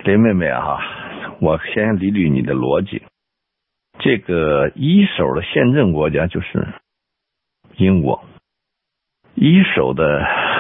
林妹妹啊，我先理理你的逻辑。这个一手的宪政国家就是英国，一手的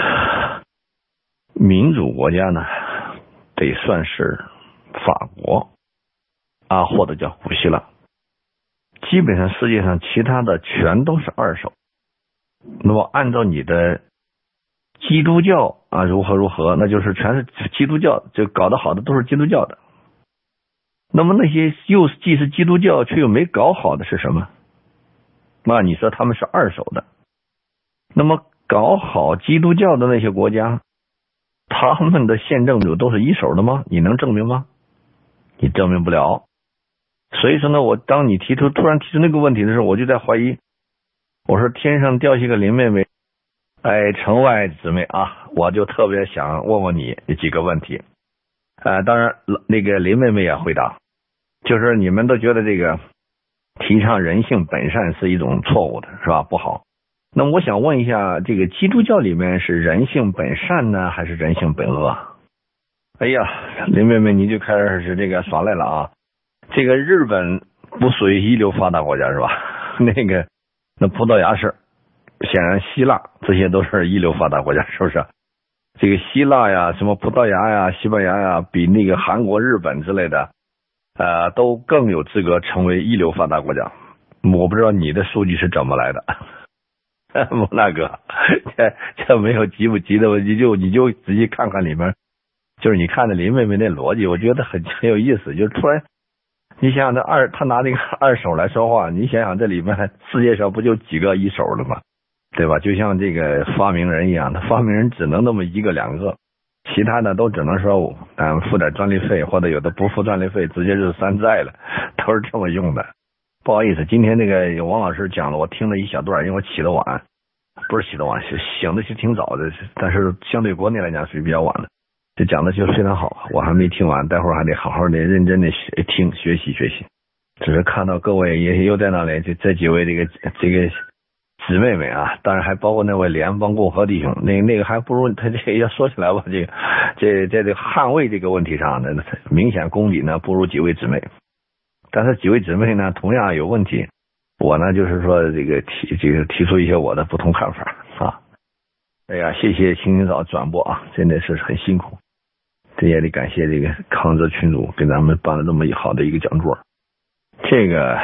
民主国家呢，得算是法国啊，或者叫古希腊。基本上世界上其他的全都是二手。那么按照你的基督教啊如何，那就是全是基督教，就搞得好的都是基督教的。那么那些又既是基督教却又没搞好的是什么？那你说他们是二手的。那么搞好基督教的那些国家，他们的宪政都是一手的吗？你能证明吗？你证明不了。所以说呢，我当你突然提出那个问题的时候，我就在怀疑，我说天上掉下个林妹妹，城外姊妹啊，我就特别想问问你几个问题。当然那个林妹妹也回答，就是你们都觉得这个提倡人性本善是一种错误的，是吧？不好。那么我想问一下，这个基督教里面是人性本善呢，还是人性本恶？哎呀，林妹妹你就开始是这个耍赖了啊！这个日本不属于一流发达国家是吧？那葡萄牙是，显然希腊这些都是一流发达国家，是不是？这个希腊呀，什么葡萄牙呀、西班牙呀，比那个韩国、日本之类的，都更有资格成为一流发达国家。我不知道你的数据是怎么来的，莫大哥，这没有急不急的问题，你就仔细看看里面，就是你看的林妹妹那逻辑，我觉得很有意思。就突然，你想想他拿那个二手来说话，你想想这里面世界上不就几个一手的吗？对吧？就像这个发明人一样，他发明人只能那么一个两个，其他的都只能说付点专利费，或者有的不付专利费，直接就是山寨了，都是这么用的。不好意思，今天那个王老师讲了，我听了一小段，因为我起得晚，不是起得晚，醒的是挺早的，但是相对国内来讲属于比较晚的。这讲的就非常好，我还没听完，待会儿还得好好的认真的学习。只是看到各位也又在那里，这几位这个姊妹们啊，当然还包括那位联邦共和弟兄，那个还不如他这个要说起来吧，这在捍卫这个问题上呢，明显功底呢不如几位姊妹。但是几位姊妹呢同样有问题，我呢就是说提出一些我的不同看法啊。哎呀，谢谢青青嫂转播啊，真的是很辛苦。这也得感谢这个康泽群主给咱们办了这么好的一个讲座。这个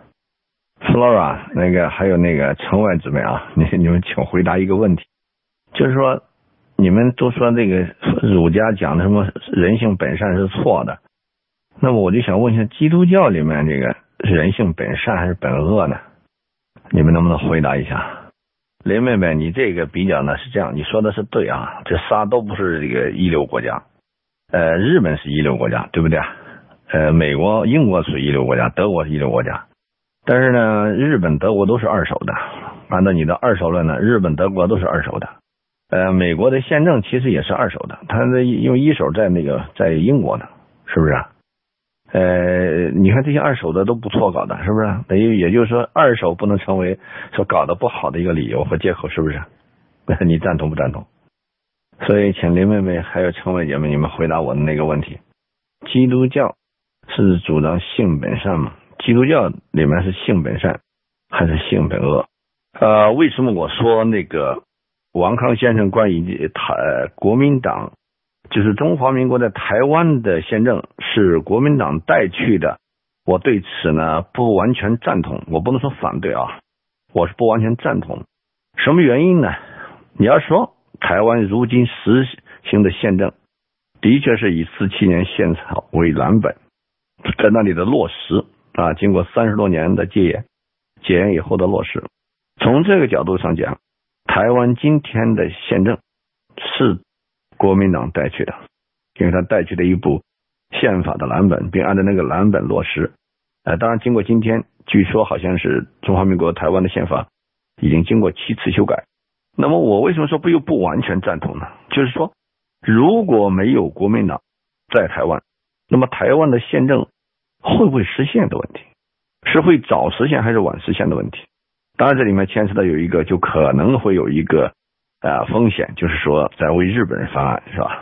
Flora 还有那个城外姊妹啊，你们请回答一个问题，就是说你们都说这个儒家讲的什么人性本善是错的，那么我就想问一下，基督教里面这个人性本善还是本恶呢？你们能不能回答一下？林妹妹，你这个比较呢是这样，你说的是对啊，这仨都不是这个一流国家。日本是一流国家，对不对？美国、英国属于一流国家，德国是一流国家。但是呢，日本、德国都是二手的。按照你的二手论呢，日本、德国都是二手的。美国的宪政其实也是二手的，它用一手在在英国呢，是不是？你看这些二手的都不错搞的，是不是？等于也就是说，二手不能成为说搞得不好的一个理由和借口，是不是？你赞同不赞同？所以请林妹妹还有陈伟姐妹，你们回答我的那个问题：基督教是主张性本善吗？基督教里面是性本善还是性本恶？为什么我说那个王康先生关于国民党就是中华民国在台湾的宪政是国民党带去的，我对此呢不完全赞同，我不能说反对啊，我是不完全赞同。什么原因呢？你要说台湾如今实行的宪政的确是以47年宪草为蓝本，在那里的落实啊，经过30多年的戒严以后的落实，从这个角度上讲，台湾今天的宪政是国民党带去的，因为他带去的一部宪法的蓝本，并按照那个蓝本落实。当然经过今天，据说好像是中华民国台湾的宪法已经经过7次修改。那么我为什么说又不完全赞同呢？就是说如果没有国民党在台湾，那么台湾的宪政会不会实现的问题，是会早实现还是晚实现的问题。当然这里面牵扯到有一个就可能会有一个风险，就是说在为日本人翻案，是吧？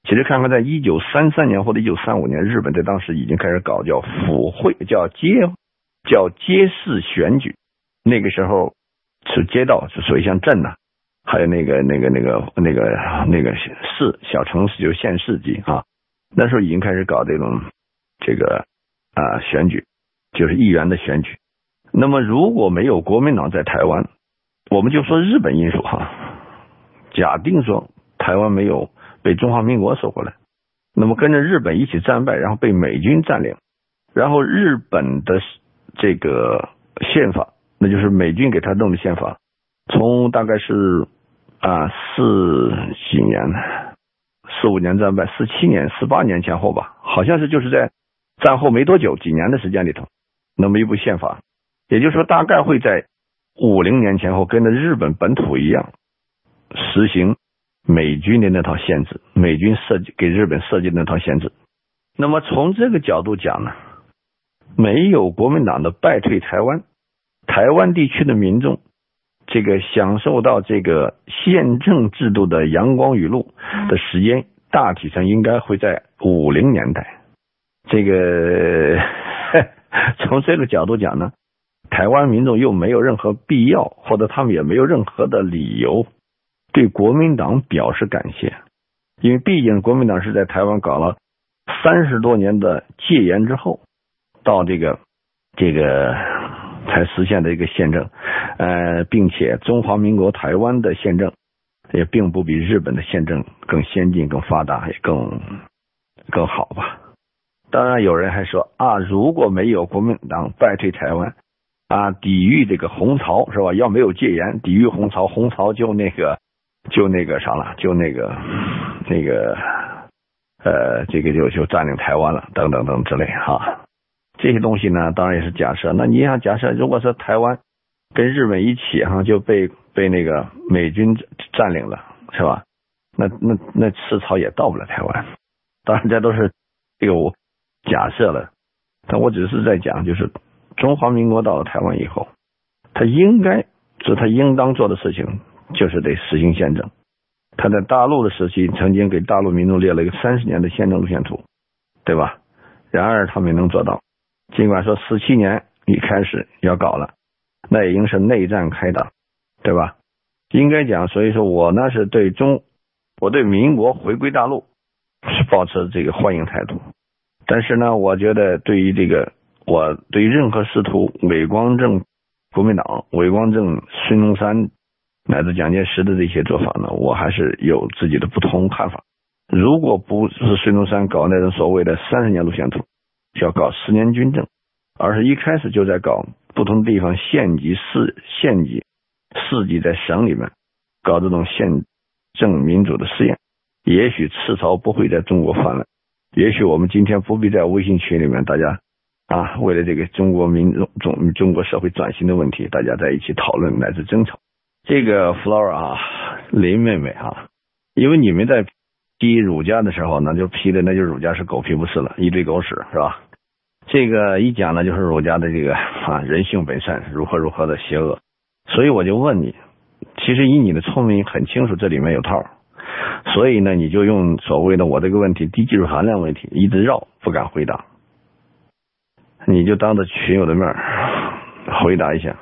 其实看看在1933年或者1935年，日本在当时已经开始搞叫府会，叫街市选举。那个时候是街道，是属于像镇呐，还有那个市小城市，就是县市级啊。那时候已经开始搞这种选举，就是议员的选举。那么如果没有国民党在台湾，我们就说日本因素哈，假定说台湾没有被中华民国收回来，那么跟着日本一起战败，然后被美军占领，然后日本的这个宪法，那就是美军给他弄的宪法，从大概是45年战败，47年18年前后吧，好像是就是在战后没多久几年的时间里头，那么一部宪法，也就是说大概会在50年前后跟着日本本土一样实行美军的那套限制，美军给日本设计的那套限制。那么从这个角度讲呢，没有国民党的败退台湾，台湾地区的民众这个享受到这个宪政制度的阳光雨露的时间，大体上应该会在50年代。这个从这个角度讲呢，台湾民众又没有任何必要，或者他们也没有任何的理由对国民党表示感谢，因为毕竟国民党是在台湾搞了30多年的戒严之后，到这个才实现的一个宪政，并且中华民国台湾的宪政也并不比日本的宪政更先进、更发达，也更好吧。当然有人还说如果没有国民党败退台湾抵御这个红潮是吧？要没有戒严，抵御红潮，红潮就占领台湾了，等等等之类哈。这些东西呢，当然也是假设。那你想假设，如果说台湾跟日本一起就被那个美军占领了，是吧？那赤潮也到不了台湾。当然这都是这个我假设了，但我只是在讲，就是中华民国到了台湾以后，他应当做的事情就是得实行宪政。他在大陆的时期曾经给大陆民众列了一个30年的宪政路线图，对吧？然而他没能做到，尽管说17年一开始要搞了，那已经是内战开打，对吧？应该讲，所以说我呢是我对民国回归大陆是抱持这个欢迎态度。但是呢，我觉得我对于任何试图伪光正国民党、伪光正孙中山乃至蒋介石的这些做法呢，我还是有自己的不同看法。如果不是孙中山搞那种所谓的30年路线图，要搞10年军政，而是一开始就在搞不同地方县级、市级在省里面搞这种宪政民主的试验，也许赤潮不会在中国泛滥，也许我们今天不必在微信群里面大家为了这个中国社会转型的问题，大家在一起讨论乃至争吵。这个 Flora 林妹妹因为你们在批儒家的时候呢，就批的那就是儒家是狗屁不是了，一堆狗屎是吧？这个一讲呢就是儒家的这个人性本善如何的邪恶。所以我就问你，其实以你的聪明很清楚这里面有套，所以呢你就用所谓的我这个问题低技术含量问题一直绕不敢回答，你就当着群友的面回答一下。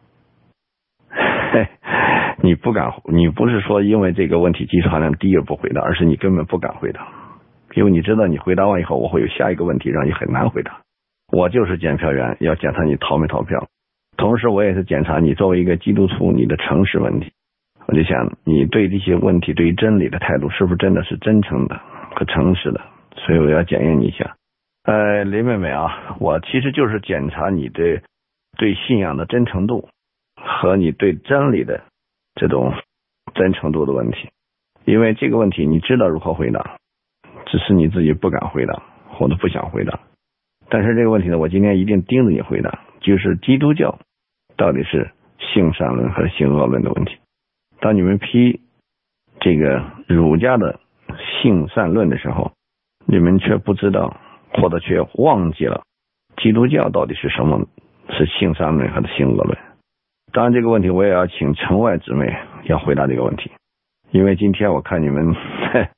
你不是说因为这个问题技术含量低而不回答，而是你根本不敢回答，因为你知道你回答完以后我会有下一个问题让你很难回答。我就是检票员，要检查你逃没逃票，同时我也是检查你作为一个基督徒你的诚实问题。我就想你对这些问题对于真理的态度是不是真的是真诚的和诚实的，所以我要检验你一下。林妹妹我其实就是检查你对信仰的真诚度和你对真理的这种真诚度的问题。因为这个问题你知道如何回答，只是你自己不敢回答或者不想回答。但是这个问题呢，我今天一定盯着你回答，就是基督教到底是性善论和性恶论的问题。当你们批这个儒家的性善论的时候，你们却不知道或者却忘记了基督教到底是什么，是性善论还是性恶论。当然这个问题我也要请城外姊妹要回答这个问题，因为今天我看你们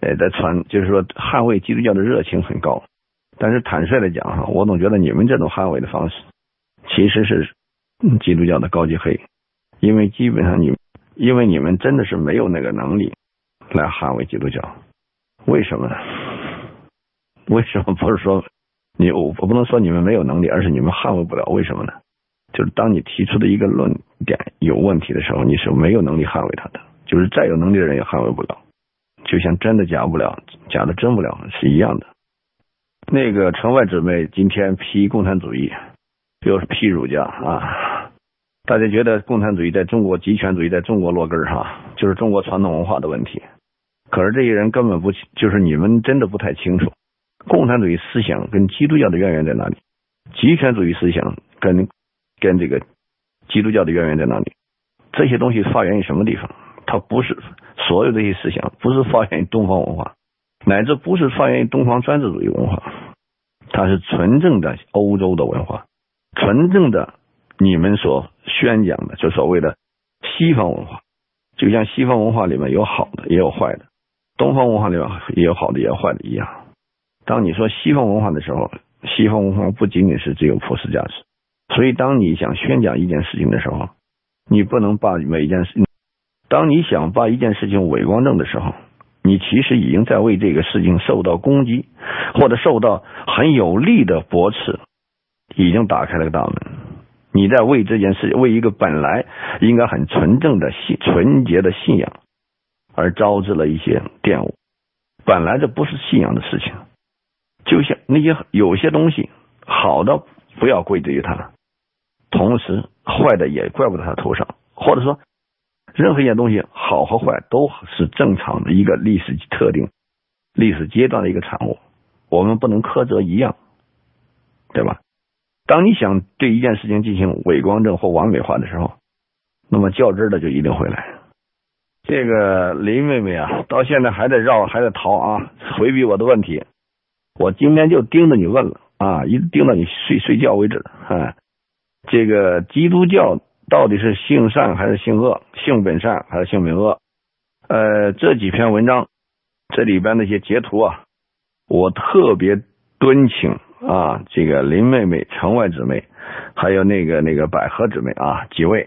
就是说捍卫基督教的热情很高。但是坦率的讲哈，我总觉得你们这种捍卫的方式其实是基督教的高级黑，因为基本上因为你们真的是没有那个能力来捍卫基督教。为什么呢？为什么不是说我不能说你们没有能力，而是你们捍卫不了？为什么呢？就是当你提出的一个论点有问题的时候，你是没有能力捍卫它的，就是再有能力的人也捍卫不了，就像真的假不了，假的真不了是一样的。那个城外姊妹今天批共产主义，又是批儒家啊，大家觉得共产主义在中国，极权主义在中国落根哈，就是中国传统文化的问题。可是这些人根本不，就是你们真的不太清楚，共产主义思想跟基督教的渊源在哪里？极权主义思想跟这个基督教的渊源在哪里？这些东西发源于什么地方？它不是所有这些思想不是发源于东方文化，乃至不是发源于东方专制主义文化，它是纯正的欧洲的文化，纯正的你们所宣讲的就所谓的西方文化。就像西方文化里面有好的也有坏的，东方文化里面也有好的也有坏的一样。当你说西方文化的时候，西方文化不仅仅是只有普世价值。所以当你想宣讲一件事情的时候，你不能把每一件事，当你想把一件事情伪光正的时候，你其实已经在为这个事情受到攻击，或者受到很有力的驳斥，已经打开了个大门。你在为这件事，为一个本来应该很纯正的纯洁的信仰而招致了一些玷污。本来这不是信仰的事情，就像那些有些东西好的不要归罪于他，同时坏的也怪不到他头上，或者说任何一件东西好和坏都是正常的一个历史特定历史阶段的一个产物，我们不能苛责一样，对吧？当你想对一件事情进行伪光正或完美化的时候，那么较真的就一定会来。这个林妹妹啊，到现在还在逃啊，回避我的问题。我今天就盯着你问了啊，一直盯到你睡觉为止。这个基督教到底是性善还是性恶？性本善还是性本恶？这几篇文章这里边那些截图啊，我特别敦请啊，这个林妹妹、城外姊妹，还有那个百合姊妹啊，几位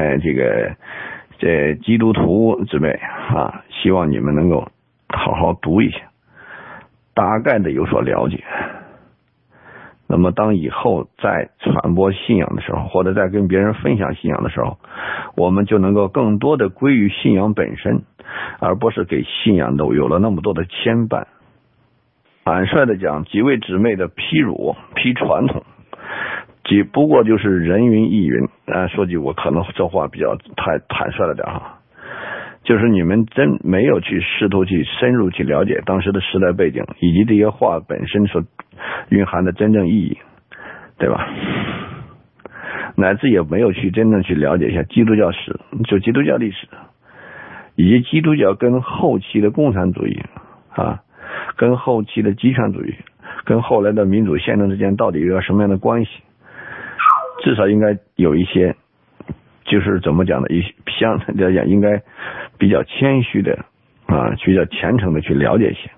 这基督徒姊妹啊，希望你们能够好好读一下，大概的有所了解。那么当以后在传播信仰的时候，或者在跟别人分享信仰的时候，我们就能够更多的归于信仰本身，而不是给信仰都有了那么多的牵绊。坦率的讲，几位姊妹的批儒批传统，只不过就是人云亦云。说句我可能这话比较太坦率了点哈，就是你们真没有去试图去深入去了解当时的时代背景，以及这些话本身所蕴含的真正意义，对吧？乃至也没有去真正去了解一下基督教史，就基督教历史，以及基督教跟后期的共产主义啊，跟后期的极权主义，跟后来的民主宪政之间到底有什么样的关系？至少应该有一些，就是怎么讲呢？相对来讲，应该比较谦虚的啊，比较虔诚的去了解一些。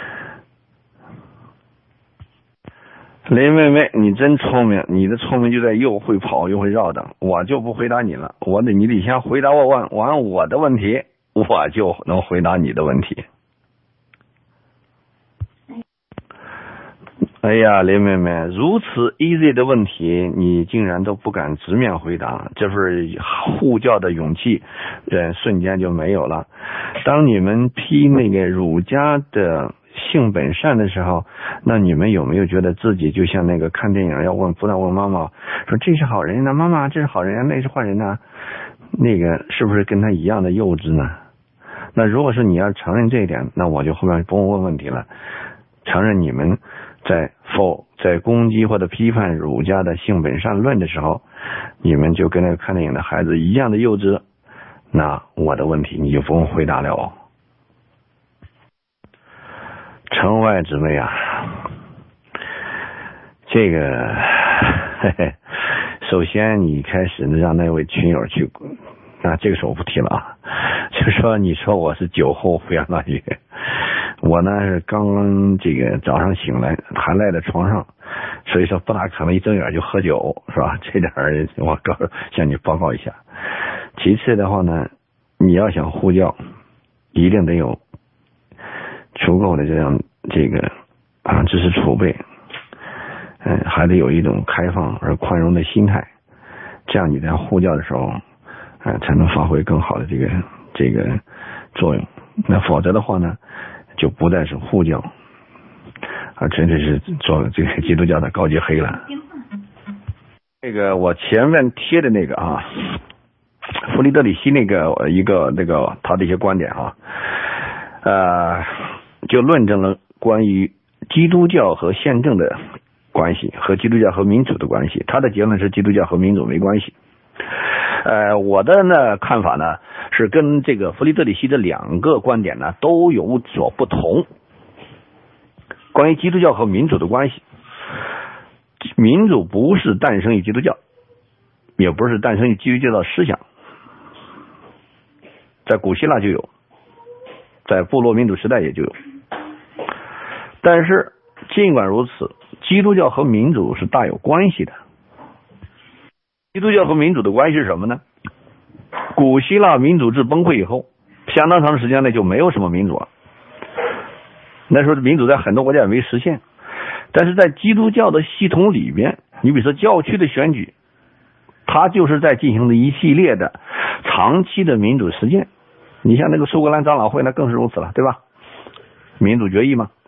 林妹妹，你真聪明，你的聪明就在又会跑又会绕的。我就不回答你了，你得先回答完我的问题，我就能回答你的问题。哎呀，林妹妹，如此 easy 的问题，你竟然都不敢直面回答，这份护教的勇气，瞬间就没有了。当你们批那个儒家的性本善的时候，那你们有没有觉得自己就像那个看电影不断问妈妈说这是好人呢，妈妈这是好人啊，那是坏人呢？那个是不是跟他一样的幼稚呢？那如果是你要承认这一点，那我就后面不用问问题了，承认你们在攻击或者批判儒家的性本善论的时候，你们就跟那个看电影的孩子一样的幼稚，那我的问题你就不用回答了哦。城外姊妹啊，这个首先你开始让那位群友去，那这个时候我不提了啊，就说你说我是酒后不言乱语， 我呢是刚刚这个早上醒来，还赖在床上，所以说不大可能一睁眼就喝酒，是吧？这点我向你报告一下。其次的话呢，你要想护教，一定得有足够的这个知识储备，还得有一种开放而宽容的心态，这样你在护教的时候，才能发挥更好的这个作用。那否则的话呢，就不再是护教，纯粹是做这个基督教的高级黑了。这个我前面贴的那个弗里德里希那个他的一些观点就论证了关于基督教和宪政的关系和基督教和民主的关系。他的结论是基督教和民主没关系。我的呢看法呢是跟这个弗里德里希的两个观点呢都有所不同。关于基督教和民主的关系，民主不是诞生于基督教，也不是诞生于基督教的思想，在古希腊就有，在部落民主时代也就有。但是尽管如此，基督教和民主是大有关系的。基督教和民主的关系是什么呢？古希腊民主制崩溃以后，相当长时间内就没有什么民主了。那时候民主在很多国家也没实现，但是在基督教的系统里边，你比如说教区的选举，它就是在进行的一系列的长期的民主实践。你像那个苏格兰长老会，那更是如此了，对吧？民主决议嘛。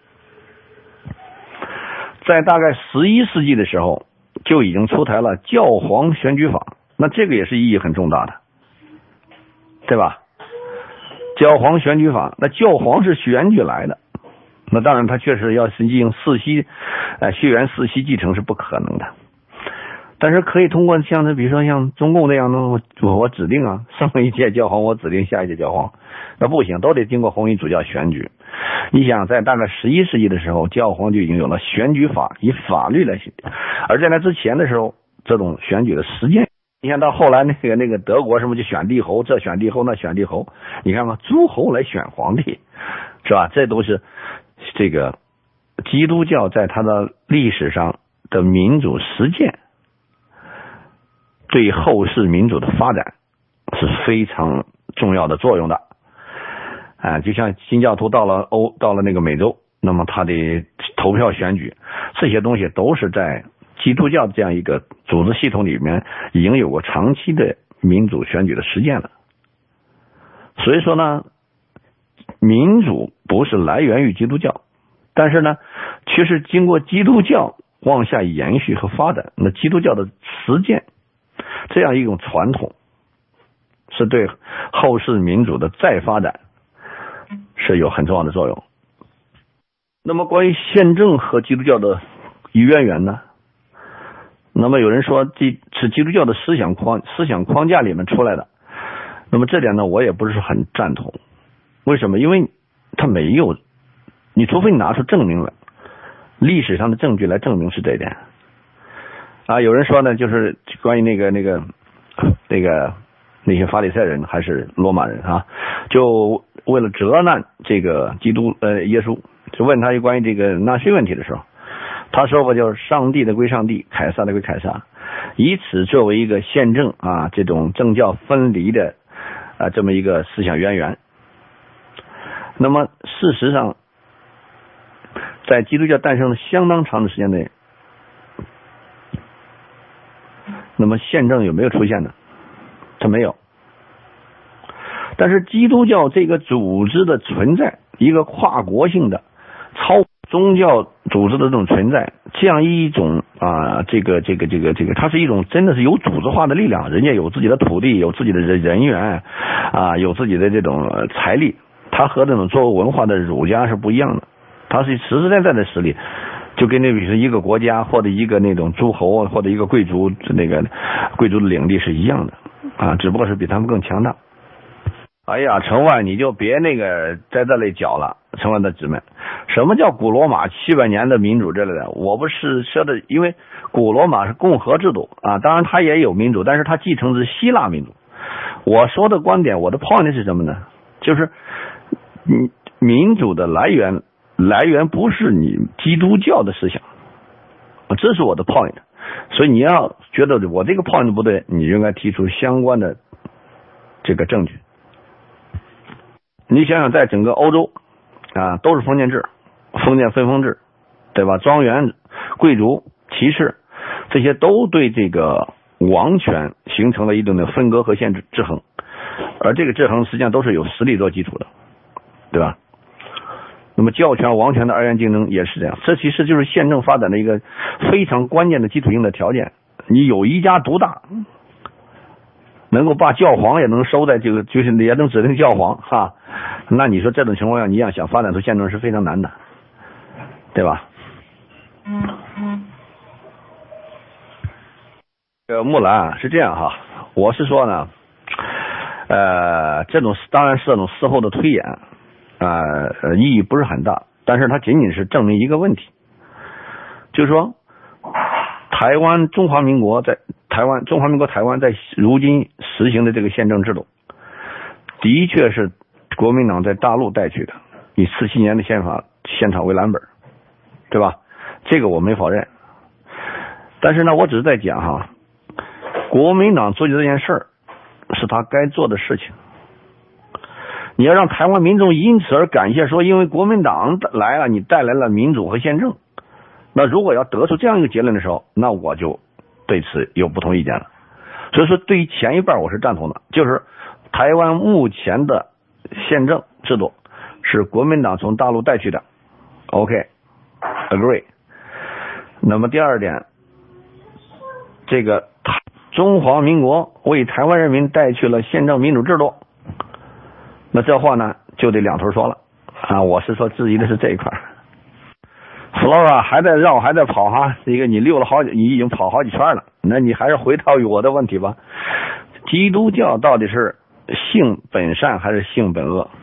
在大概11世纪的时候，就已经出台了教皇选举法，那这个也是意义很重大的，对吧？教皇选举法，那教皇是选举来的，那当然他确实要是进行血缘世袭继承是不可能的，但是可以通过比如说像中共那样的，我指定上一届教皇我指定下一届教皇，那不行，都得经过红衣主教选举。你想在大概11世纪的时候，教皇就已经有了选举法，以法律来选，而在那之前的时候，这种选举的实践，你看到后来那个德国什么就选帝侯，这选帝侯那选帝侯，你看嘛，诸侯来选皇帝，是吧？这都是这个基督教在它的历史上的民主实践对后世民主的发展是非常重要的作用的。就像新教徒到了那个美洲，那么他的投票选举，这些东西都是在基督教这样一个组织系统里面已经有过长期的民主选举的实践了。所以说呢，民主不是来源于基督教，但是呢，却是经过基督教往下延续和发展。那基督教的实践这样一种传统，是对后世民主的再发展是有很重要的作用。那么关于宪政和基督教的渊源呢？那么有人说这是基督教的思想框架里面出来的，那么这点呢我也不是很赞同。为什么？因为它没有，你除非你拿出证明来，历史上的证据来证明是这一点。有人说呢，就是关于那些法利赛人还是罗马人就为了责难这个耶稣，就问他关于这个纳税问题的时候，他说吧，就是上帝的归上帝，凯撒的归凯撒，以此作为一个宪政这种政教分离的这么一个思想渊源。那么事实上，在基督教诞生了相当长的时间内，那么宪政有没有出现呢？它没有。但是基督教这个组织的存在，一个跨国性的超宗教组织的这种存在，这样一种它是一种真的是有组织化的力量。人家有自己的土地，有自己的人员有自己的这种财力，它和这种作为文化的儒家是不一样的，它是实实在在的实力，就跟那比如说一个国家或者一个那种诸侯或者一个贵族贵族的领地是一样的只不过是比他们更强大。哎呀，城外你就别在这里搅了，城外的姊妹，什么叫古罗马700年的民主之类的？我不是说的，因为古罗马是共和制度当然它也有民主，但是它继承的是希腊民主。我说的观点，我的 point 是什么呢？就是民主的来源不是你基督教的思想，这是我的 point。所以你要觉得我这个 point 不对，你应该提出相关的这个证据。你想想，在整个欧洲啊，都是封建制、封建分封制，对吧？庄园、贵族、骑士，这些都对这个王权形成了一定的分割和限制制衡，而这个制衡实际上都是有实力做基础的，对吧？那么教权王权的二元竞争也是这样，这其实就是宪政发展的一个非常关键的基础性的条件。你有一家独大，能够把教皇也能收在这个，就是也能指定教皇哈，那你说这种情况下，你想发展出宪政是非常难的，对吧？木兰是这样哈，我是说呢，这种当然是这种事后的推演。意义不是很大，但是它仅仅是证明一个问题，就是说，中华民国台湾在如今实行的这个宪政制度，的确是国民党在大陆带去的，以47年的宪草为蓝本，对吧？这个我没否认，但是呢，我只是在讲哈，国民党做的这件事儿是他该做的事情。你要让台湾民众因此而感谢说，因为国民党来了，你带来了民主和宪政。那如果要得出这样一个结论的时候，那我就对此有不同意见了。所以说，对于前一半我是赞同的，就是台湾目前的宪政制度是国民党从大陆带去的。OK，agree。那么第二点，这个中华民国为台湾人民带去了宪政民主制度。那这话呢就得两头说了啊！我是说质疑的是这一块。Flora 还在绕，还在跑哈，这个你已经跑好几圈了，那你还是回答我的问题吧。基督教到底是性本善还是性本恶？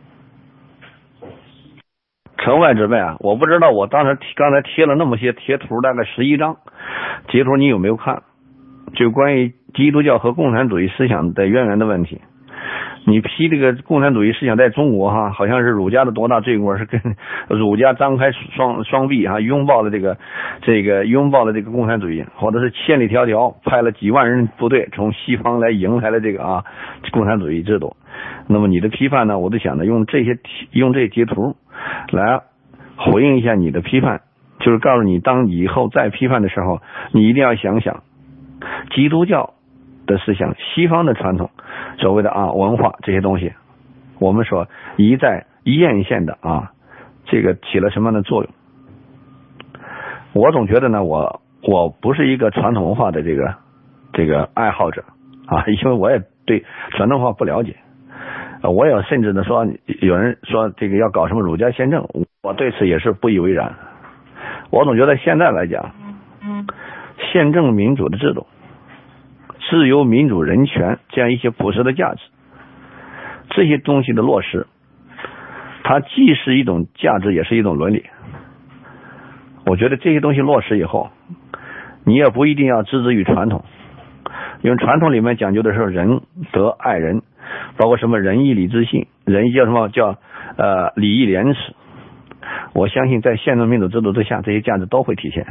城外之辈啊，我不知道我刚才贴了那么些贴图，大概11张截图，你有没有看？就关于基督教和共产主义思想的渊源的问题。你批这个共产主义思想在中国哈，好像是儒家的多大罪过，是跟儒家张开双臂哈，拥抱了这个共产主义，或者是千里迢迢派了几万人部队从西方来迎来了这个共产主义制度。那么你的批判呢，我就想着用这些截图来回应一下你的批判，就是告诉你，当以后再批判的时候，你一定要想想基督教的思想、西方的传统所谓的文化这些东西，我们说一再艳羡的这个起了什么样的作用？我总觉得呢，我不是一个传统文化的这个爱好者因为我也对传统文化不了解，我也甚至呢说有人说这个要搞什么儒家宪政，我对此也是不以为然。我总觉得现在来讲，宪政民主的制度、自由民主人权这样一些朴实的价值，这些东西的落实，它既是一种价值，也是一种伦理。我觉得这些东西落实以后，你也不一定要置之于传统，因为传统里面讲究的是仁德爱人，包括什么仁义礼智信，仁义叫什么叫礼义廉耻。我相信在宪政民主制度之下，这些价值都会体现。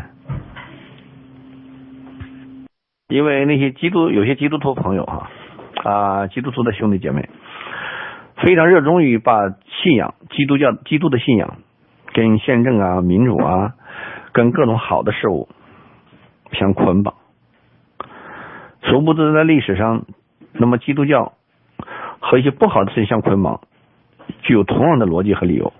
因为那些有些基督徒朋友基督徒的兄弟姐妹非常热衷于把信仰基督的信仰跟宪政民主跟各种好的事物相捆绑，殊不知在历史上，那么基督教和一些不好的事情相捆绑，具有同样的逻辑和理由。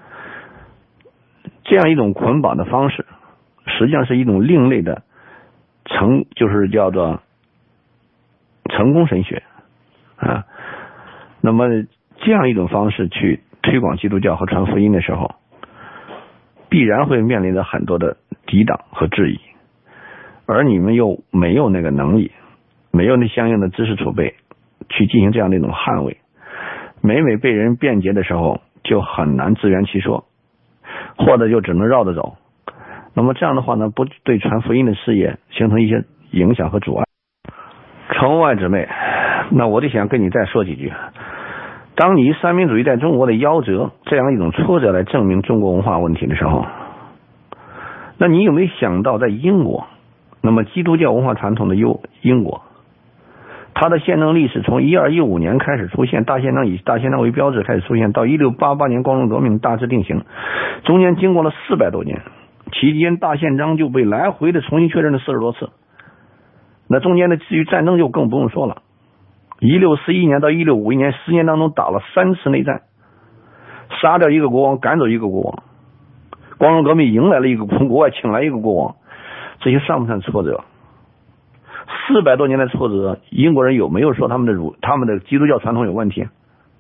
这样一种捆绑的方式，实际上是一种另类的就是叫做成功神学那么这样一种方式去推广基督教和传福音的时候，必然会面临着很多的抵挡和质疑，而你们又没有那个能力，没有那相应的知识储备去进行这样的一种捍卫，每被人辩解的时候就很难自圆其说，或者就只能绕着走。那么这样的话呢，不对传福音的事业形成一些影响和阻碍。城外姊妹，那我就想跟你再说几句。 当你以三民主义在中国的夭折这样一种挫折来证明中国文化问题的时候，那你有没有想到在英国，那么基督教文化传统的英国，它的宪政历史从1215年开始出现，大宪章以大宪章为标志开始出现，到1688年光荣革命大致定型，中间经过了400多年，期间大宪章就被来回的重新确认了40多次。那中间的至于战争就更不用说了，1641年到1651年10年当中打了3次内战，杀掉一个国王，赶走一个国王，光荣革命迎来了一个从国外请来一个国王，这些算不算挫折？400多年的挫折，英国人有没有说他们的基督教传统有问题？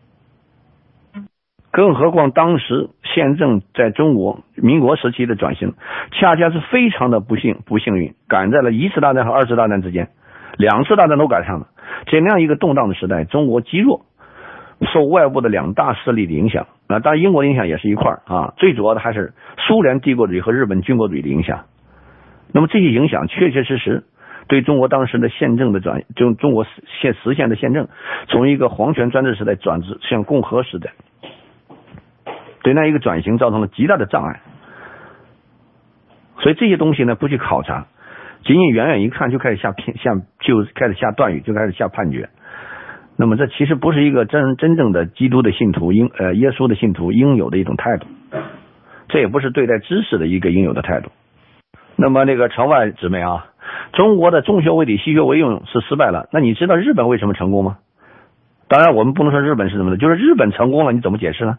更何况当时宪政在中国民国时期的转型，恰恰是非常的不幸运，赶在了1次大战和2次大战之间，2次大战都赶上了。这样一个动荡的时代，中国积弱，受外部的2大势力的影响，当然英国的影响也是一块啊，最主要的还是苏联帝国主义和日本军国主义的影响。那么这些影响确确实实对中国当时的宪政的中国实现的宪政，从一个皇权专制时代转至向共和时代，对那一个转型造成了极大的障碍。所以这些东西呢，不去考察，仅仅远远一看就开始下断语，就开始下判决。那么这其实不是一个真正的基督的信徒耶稣的信徒应有的一种态度，这也不是对待知识的一个应有的态度。那么这个城外姊妹啊，中国的中学为体，西学为用是失败了，那你知道日本为什么成功吗？当然我们不能说日本是什么的，就是日本成功了，你怎么解释呢？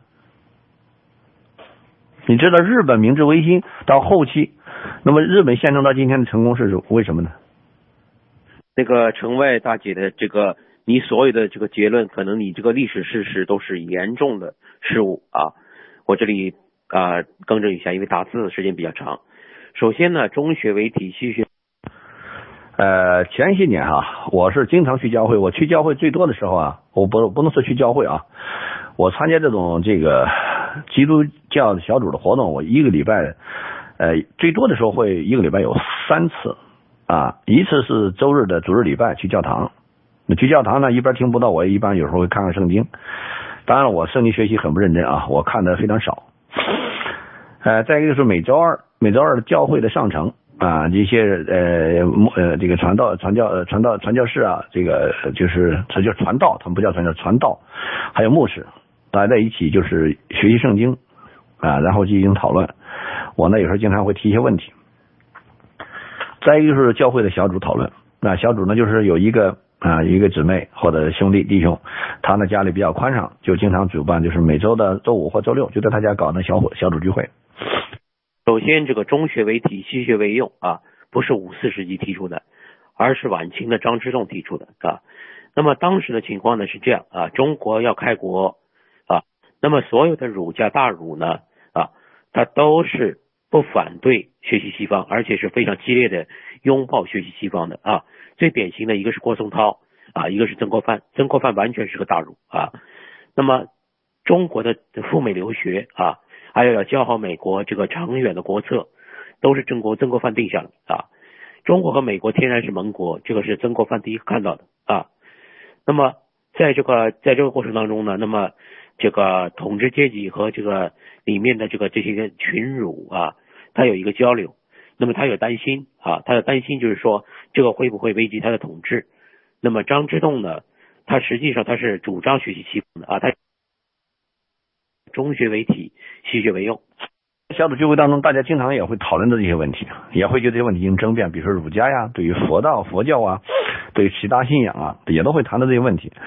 你知道日本明治维新到后期，那么日本宪政到今天的成功是为什么呢？ 那个城外大姐的这个你所有的这个结论，可能你这个历史事实都是严重的失误啊。我这里更正一下，因为打字的时间比较长。首先呢，中学为体，西学前些年我是经常去教会，我去教会最多的时候我不能说去教会我参加这种这个基督教小组的活动，我一个礼拜最多的时候会一个礼拜有3次一次是周日的主日礼拜去教堂。那去教堂呢，一边听不到，我一般有时候会看看圣经。当然了，我圣经学习很不认真我看的非常少。再一个就是每周二的教会的上程这些这个传教士这个就是这叫传道，他们不叫传道，还有牧师，大家在一起就是学习圣经然后进行讨论。我呢有时候经常会提一些问题。再一个就是教会的小组讨论，小组呢就是有一个姊妹或者兄弟弟兄，他呢家里比较宽敞，就经常主办就是每周的周5或周6就在他家搞那小组聚会。 首先这个中学为体，西学为用不是5、4世纪提出的，而是晚清的张之洞提出的那么当时的情况呢是这样中国要开国那么所有的儒家大儒呢他都是不反对学习西方，而且是非常激烈的拥抱学习西方的最典型的一个是郭松涛一个是曾国藩完全是个大儒那么中国的赴美留学还有要教好美国这个长远的国策，都是曾国藩定下的中国和美国天然是盟国，这个是曾国藩第一个看到的那么在这个过程当中呢，那么这个统治阶级和这个里面的这些个群儒他有一个交流，那么他有担心就是说这个会不会危及他的统治。那么张之洞呢，他实际上他是主张学习西方的他中学为体，西学为用。 小组聚会当中，大家经常也会讨论这些问题，也会就这些问题进行争辩，比如说儒家对于佛教对于其他信仰也都会谈到这些问题。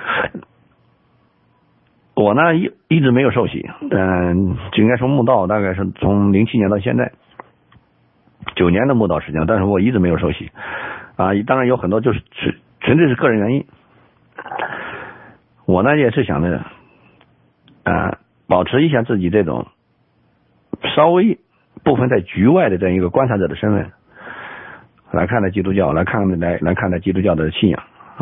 我呢一直没有受洗，就应该说慕道大概是从07年到现在9年的慕道时间，但是我一直没有受洗当然有很多就是纯粹是个人原因。我呢也是想着保持一下自己这种稍微部分在局外的这样一个观察者的身份来看待基督教，来看待基督教的信仰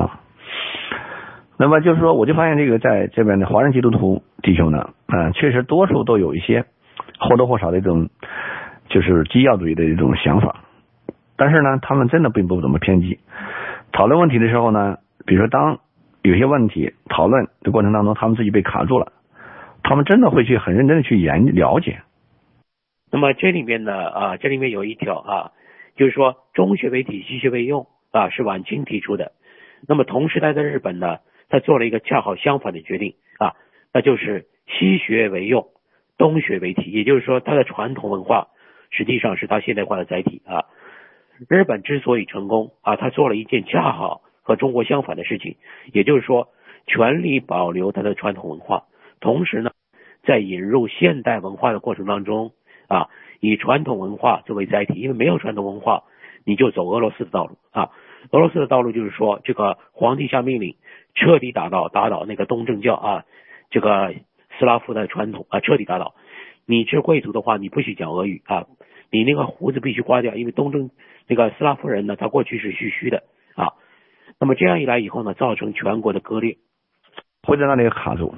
那么就是说，我就发现这个在这边的华人基督徒弟兄呢确实多数都有一些或多或少的一种就是基要主义的一种想法，但是呢他们真的并不怎么偏激。讨论问题的时候呢，比如说当有些问题讨论的过程当中，他们自己被卡住了，他们真的会去很认真的去了解。 那么这里面呢这里面有一条就是说中学为体，西学为用是晚清提出的。那么同时代的日本呢，他做了一个恰好相反的决定那就是西学为用，东学为体，也就是说它的传统文化实际上是它现代化的载体日本之所以成功他做了一件恰好和中国相反的事情，也就是说全力保留它的传统文化，同时呢在引入现代文化的过程当中以传统文化作为载体，因为没有传统文化你就走俄罗斯的道路俄罗斯的道路就是说这个皇帝下命令彻底打倒那个东正教这个斯拉夫的传统彻底打倒。你是贵族的话，你不许讲俄语你那个胡子必须刮掉，因为那个斯拉夫人呢，他过去是虚的那么这样一来以后呢，造成全国的割裂， 会在那里卡住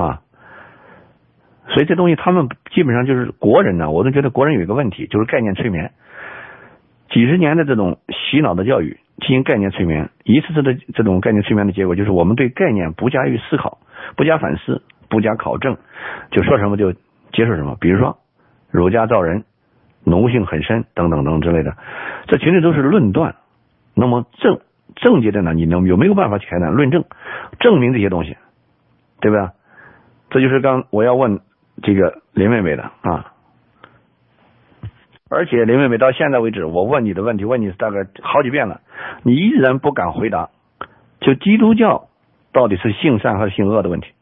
所以这东西他们基本上就是国人呢，我都觉得国人有一个问题，就是概念催眠。几十年的这种洗脑的教育进行概念催眠，一次次的这种概念催眠的结果就是我们对概念不加以思考，不加反思，不加考证，就说什么就接受什么。比如说儒家造人，奴性很深等等等之类的，这全都是论断。那么正界的呢，你有没有办法去开展论证证明这些东西，对吧？这就是我要问这个林妹妹的而且林妹妹到现在为止，我问你的问题问你大概好几遍了，你依然不敢回答，就基督教到底是性善还是性恶的问题。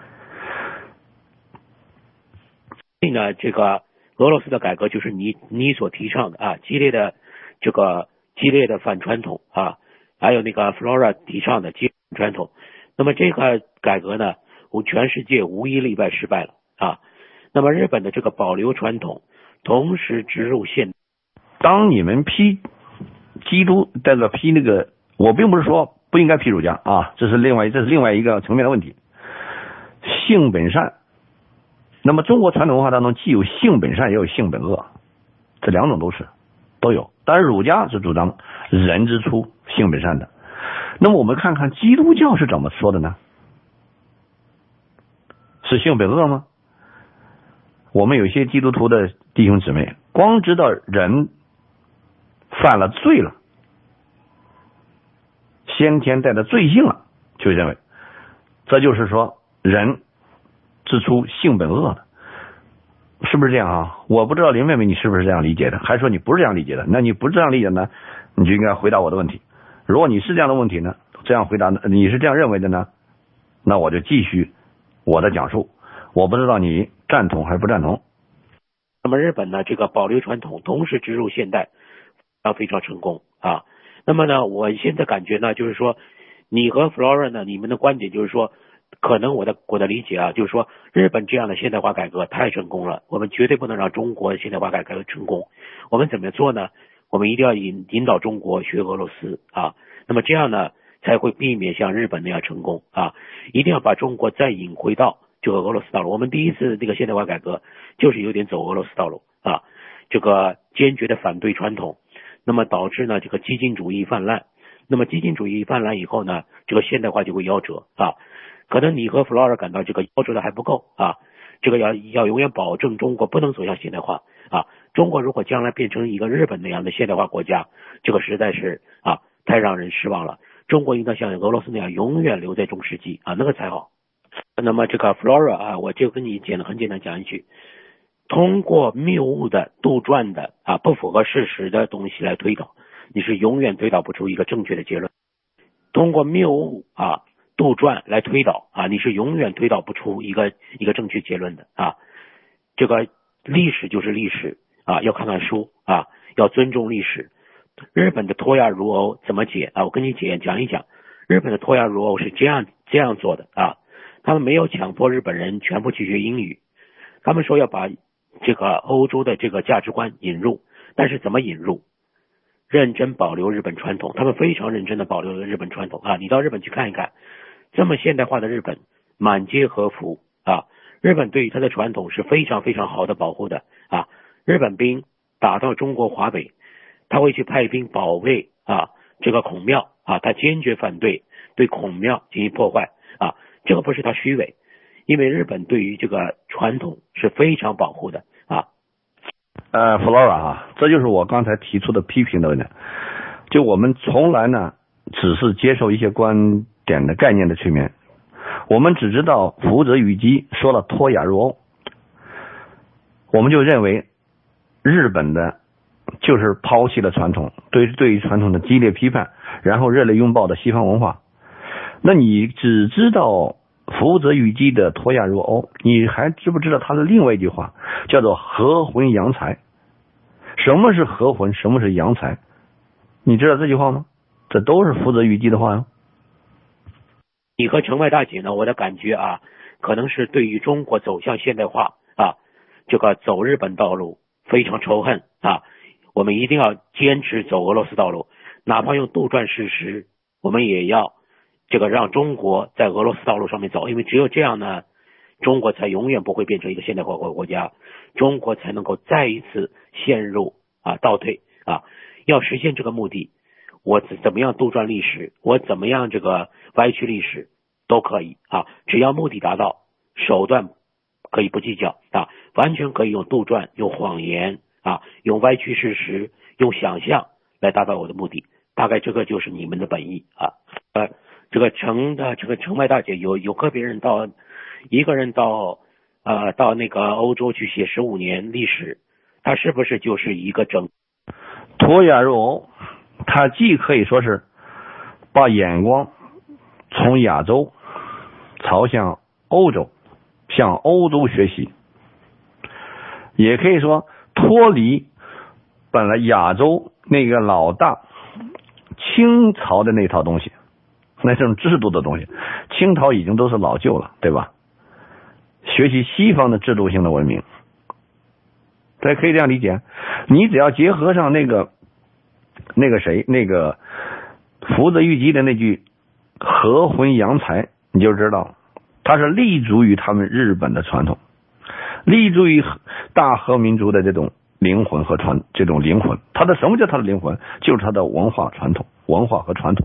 所以呢，这个俄罗斯的改革就是你所提倡的激烈的反传统还有那个 Flora 提倡的激烈反传统。那么这个改革呢，全世界无一例外失败了那么日本的这个保留传统，同时植入现。 当你们批基督在这批那个，我并不是说不应该批儒家这是另外一个层面的问题。性本善，那么中国传统文化当中既有性本善也有性本恶，这两种都有。当然儒家是主张人之初性本善的。那么我们看看基督教是怎么说的呢？是性本恶吗？我们有些基督徒的弟兄姊妹，光知道人犯了罪了，先天带着罪性了，就认为这就是说人之初性本恶的，是不是这样我不知道林妹妹你是不是这样理解的，还是说你不是这样理解的？那你不是这样理解呢，你就应该回答我的问题。如果你是这样的问题呢，这样回答你是这样认为的呢，那我就继续我的讲述。我不知道你赞同还是不赞同。 那么日本呢，这个保留传统，同时植入现代，非常成功那么呢，我现在感觉呢，就是说你和 Flora 呢，你们的观点就是说，可能我的理解就是说，日本这样的现代化改革太成功了，我们绝对不能让中国现代化改革成功。我们怎么做呢？我们一定要引导中国学俄罗斯那么这样呢，才会避免像日本那样成功一定要把中国再引回到这个俄罗斯道路。我们第一次这个现代化改革就是有点走俄罗斯道路这个坚决的反对传统，那么导致呢这个激进主义泛滥。那么激进主义泛滥以后呢，这个现代化就会夭折可能你和 Flora 感到这个夭折的还不够这个要永远保证中国不能走向现代化中国如果将来变成一个日本那样的现代化国家，这个实在是太让人失望了。中国应该像俄罗斯那样永远留在中世纪那个才好。那么这个 Flora 我就跟你很简单讲一句，通过谬误的杜撰的不符合事实的东西来推导，你是永远推导不出一个正确的结论。通过谬误杜撰来推导你是永远推导不出一个正确结论的这个历史就是历史要看看书要尊重历史。日本的脱亚入欧怎么解我跟你讲一讲。日本的脱亚入欧是这样做的他们没有强迫日本人全部去学英语，他们说要把这个欧洲的这个价值观引入，但是怎么引入？认真保留日本传统，他们非常认真的保留了日本传统你到日本去看一看，这么现代化的日本满街和服日本对于它的传统是非常非常好的保护的日本兵打到中国华北，他会去派兵保卫这个孔庙他坚决反对对孔庙进行破坏啊，这个不是他虚伪，因为日本对于这个传统是非常保护的啊。 Flora 啊，这就是我刚才提出的批评的问题。就我们从来呢，只是接受一些观点的概念的催眠，我们只知道福泽谕吉说了脱亚入欧，我们就认为日本的就是抛弃了传统，对于传统的激烈批判，然后热烈拥抱的西方文化。那你只知道福泽谕吉的脱亚入欧，你还知不知道他的另外一句话叫做和魂扬才？什么是和魂？什么是扬才？你知道这句话吗？这都是福泽谕吉的话哟。 你和城外大姐呢，我的感觉啊，可能是对于中国走向现代化啊，这个走日本道路非常仇恨啊。我们一定要坚持走俄罗斯道路，哪怕用杜撰事实，我们也要这个让中国在俄罗斯道路上面走，因为只有这样呢，中国才永远不会变成一个现代化国家，中国才能够再一次陷入倒退啊。要实现这个目的，我怎么样杜撰历史，我怎么样这个歪曲历史都可以啊，只要目的达到，手段可以不计较啊，完全可以用杜撰、用谎言啊，用歪曲事实、用想象来达到我的目的。大概这个就是你们的本意啊。这个城外大姐有个别人到一个人到那个欧洲去写15年历史，他是不是就是一个脱亚入欧？他既可以说是把眼光从亚洲朝向欧洲，向欧洲学习，也可以说脱离本来亚洲那个老大清朝的那套东西，那种制度的东西，清朝已经都是老旧了，对吧？学习西方的制度性的文明，这可以这样理解。你只要结合上那个福泽谕吉的那句和魂扬才，你就知道他是立足于他们日本的传统，立足于大和民族的这种灵魂和这种灵魂。他的什么叫他的灵魂？就是他的文化传统，文化和传统。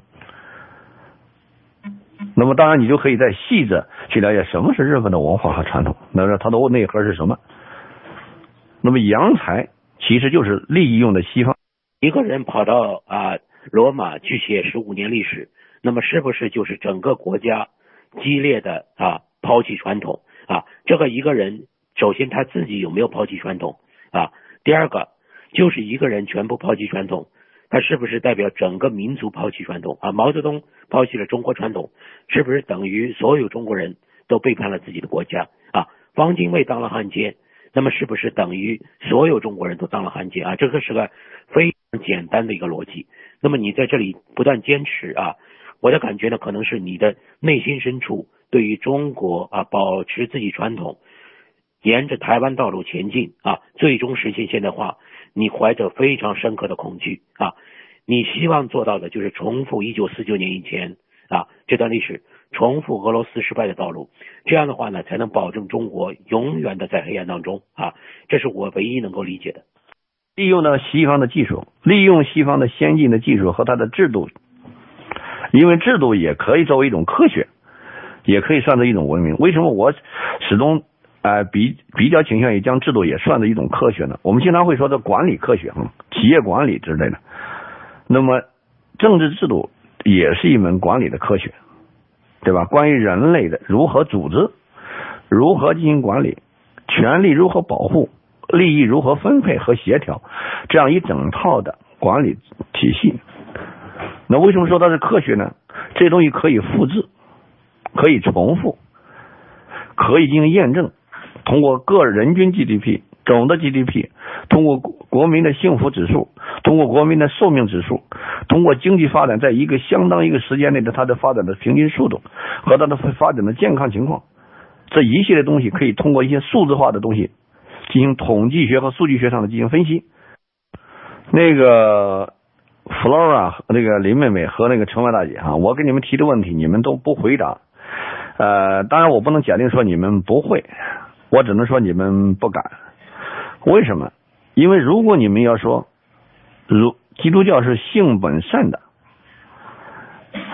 那么当然你就可以再细着去了解什么是日本的文化和传统，那么它的内核是什么。那么扬才其实就是利用的西方。 一个人跑到罗马去写15年历史，那么是不是就是整个国家激烈的抛弃传统啊？这个一个人首先他自己有没有抛弃传统啊？第二个就是一个人全部抛弃传统，他是不是代表整个民族抛弃传统啊？毛泽东抛弃了中国传统，是不是等于所有中国人都背叛了自己的国家啊？汪精卫当了汉奸，那么是不是等于所有中国人都当了汉奸啊？这个是个非常简单的一个逻辑。那么你在这里不断坚持我的感觉呢，可能是你的内心深处对于中国保持自己传统，沿着台湾道路前进最终实现现代化，你怀着非常深刻的恐惧你希望做到的就是重复1949年以前这段历史，重复俄罗斯失败的道路，这样的话呢，才能保证中国永远的在黑暗当中这是我唯一能够理解的。 利用了西方的技术，利用西方的先进的技术和它的制度，因为制度也可以作为一种科学，也可以算作一种文明。为什么我始终比较倾向于将制度也算作一种科学呢？我们经常会说的管理科学企业管理之类的，那么政治制度也是一门管理的科学，对吧？关于人类的如何组织，如何进行管理，权力如何保护，利益如何分配和协调，这样一整套的管理体系。那为什么说它是科学呢？这东西可以复制，可以重复，可以进行验证，通过个人均 GDP、总的 GDP， 通过国民的幸福指数，通过国民的寿命指数，通过经济发展在相当一个时间内的它的发展的平均速度和它的发展的健康情况，这一系列东西可以通过一些数字化的东西进行统计学和数据学上的进行分析。那个 Flora 那个林妹妹和那个城外大姐我给你们提的问题你们都不回答。当然我不能假定说你们不会，我只能说你们不敢。为什么？因为如果你们要说基督教是性本善的，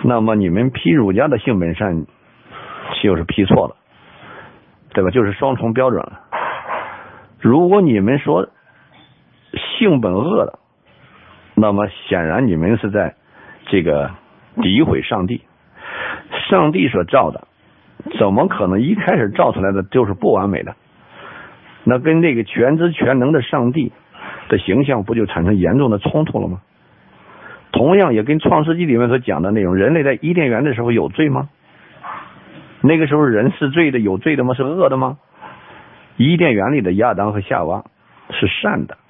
那么你们批儒家的性本善就是批错了，对吧？就是双重标准了。如果你们说性本恶的，那么显然你们是在这个诋毁上帝。上帝所造的怎么可能一开始造出来的就是不完美的？那跟这个全知全能的上帝的形象不就产生严重的冲突了吗？同样也跟创世纪里面所讲的内容，人类在伊甸园的时候有罪吗？那个时候人是罪的，有罪的吗？是恶的吗？伊甸园里的亚当和夏娃是善的，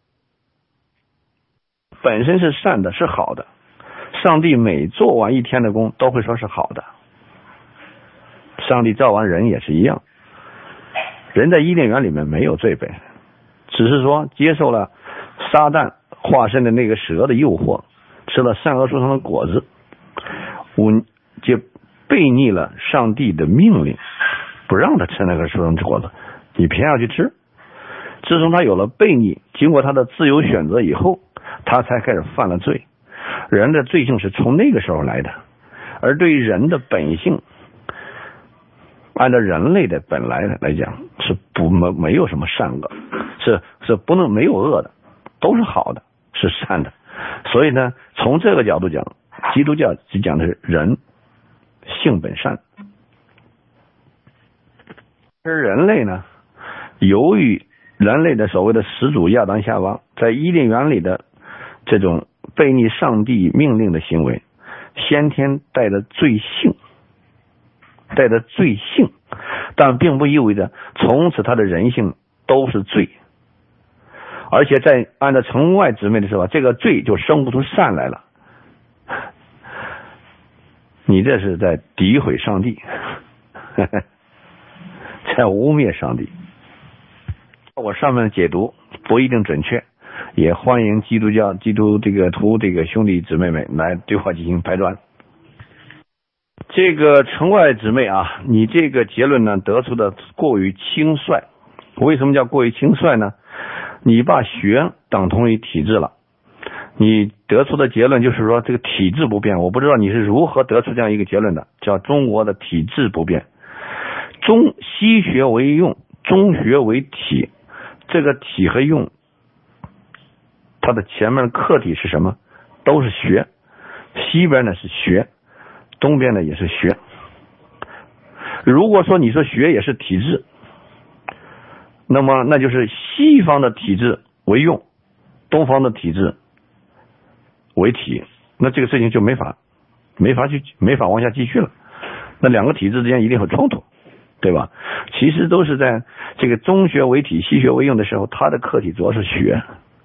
本身是善的，是好的。上帝每做完一天的工都会说是好的。上帝造完人也是一样，人在伊甸园里面没有罪本，只是说接受了撒旦化身的那个蛇的诱惑，吃了善恶树上的果子，就悖逆了上帝的命令，不让他吃那个树上的果子，你偏要去吃。自从他有了悖逆，经过他的自由选择以后，他才开始犯了罪。人的罪性是从那个时候来的，而对于人的本性，按照人类的本来来讲，是没有什么善恶，是不能没有恶的，都是好的，是善的。所以呢，从这个角度讲，基督教只讲的是人性本善。而人类呢，由于人类的所谓的始祖亚当夏娃在伊甸园里的这种悖逆上帝命令的行为，先天带着罪性，但并不意味着从此他的人性都是罪。而且在按照城外姊妹的时候，这个罪就生不出善来了。你这是在诋毁上帝，在污蔑上帝。我上面的解读不一定准确，也欢迎基督这个徒这个兄弟姊妹们来对我进行拍砖。这个城外姊妹啊，你这个结论呢得出的过于轻率。为什么叫过于轻率呢？你把学等同于体制了，你得出的结论就是说这个体制不变。我不知道你是如何得出这样一个结论的，叫中国的体制不变，西学为用，中学为体。这个体和用，它的前面的客体是什么？都是学。西边呢是学，东边呢也是学。如果说你说学也是体制，那么那就是西方的体制为用，东方的体制为体，那这个事情就没法往下继续了。那两个体制之间一定有冲突，对吧？其实都是在这个中学为体，西学为用的时候，它的课题主要是学。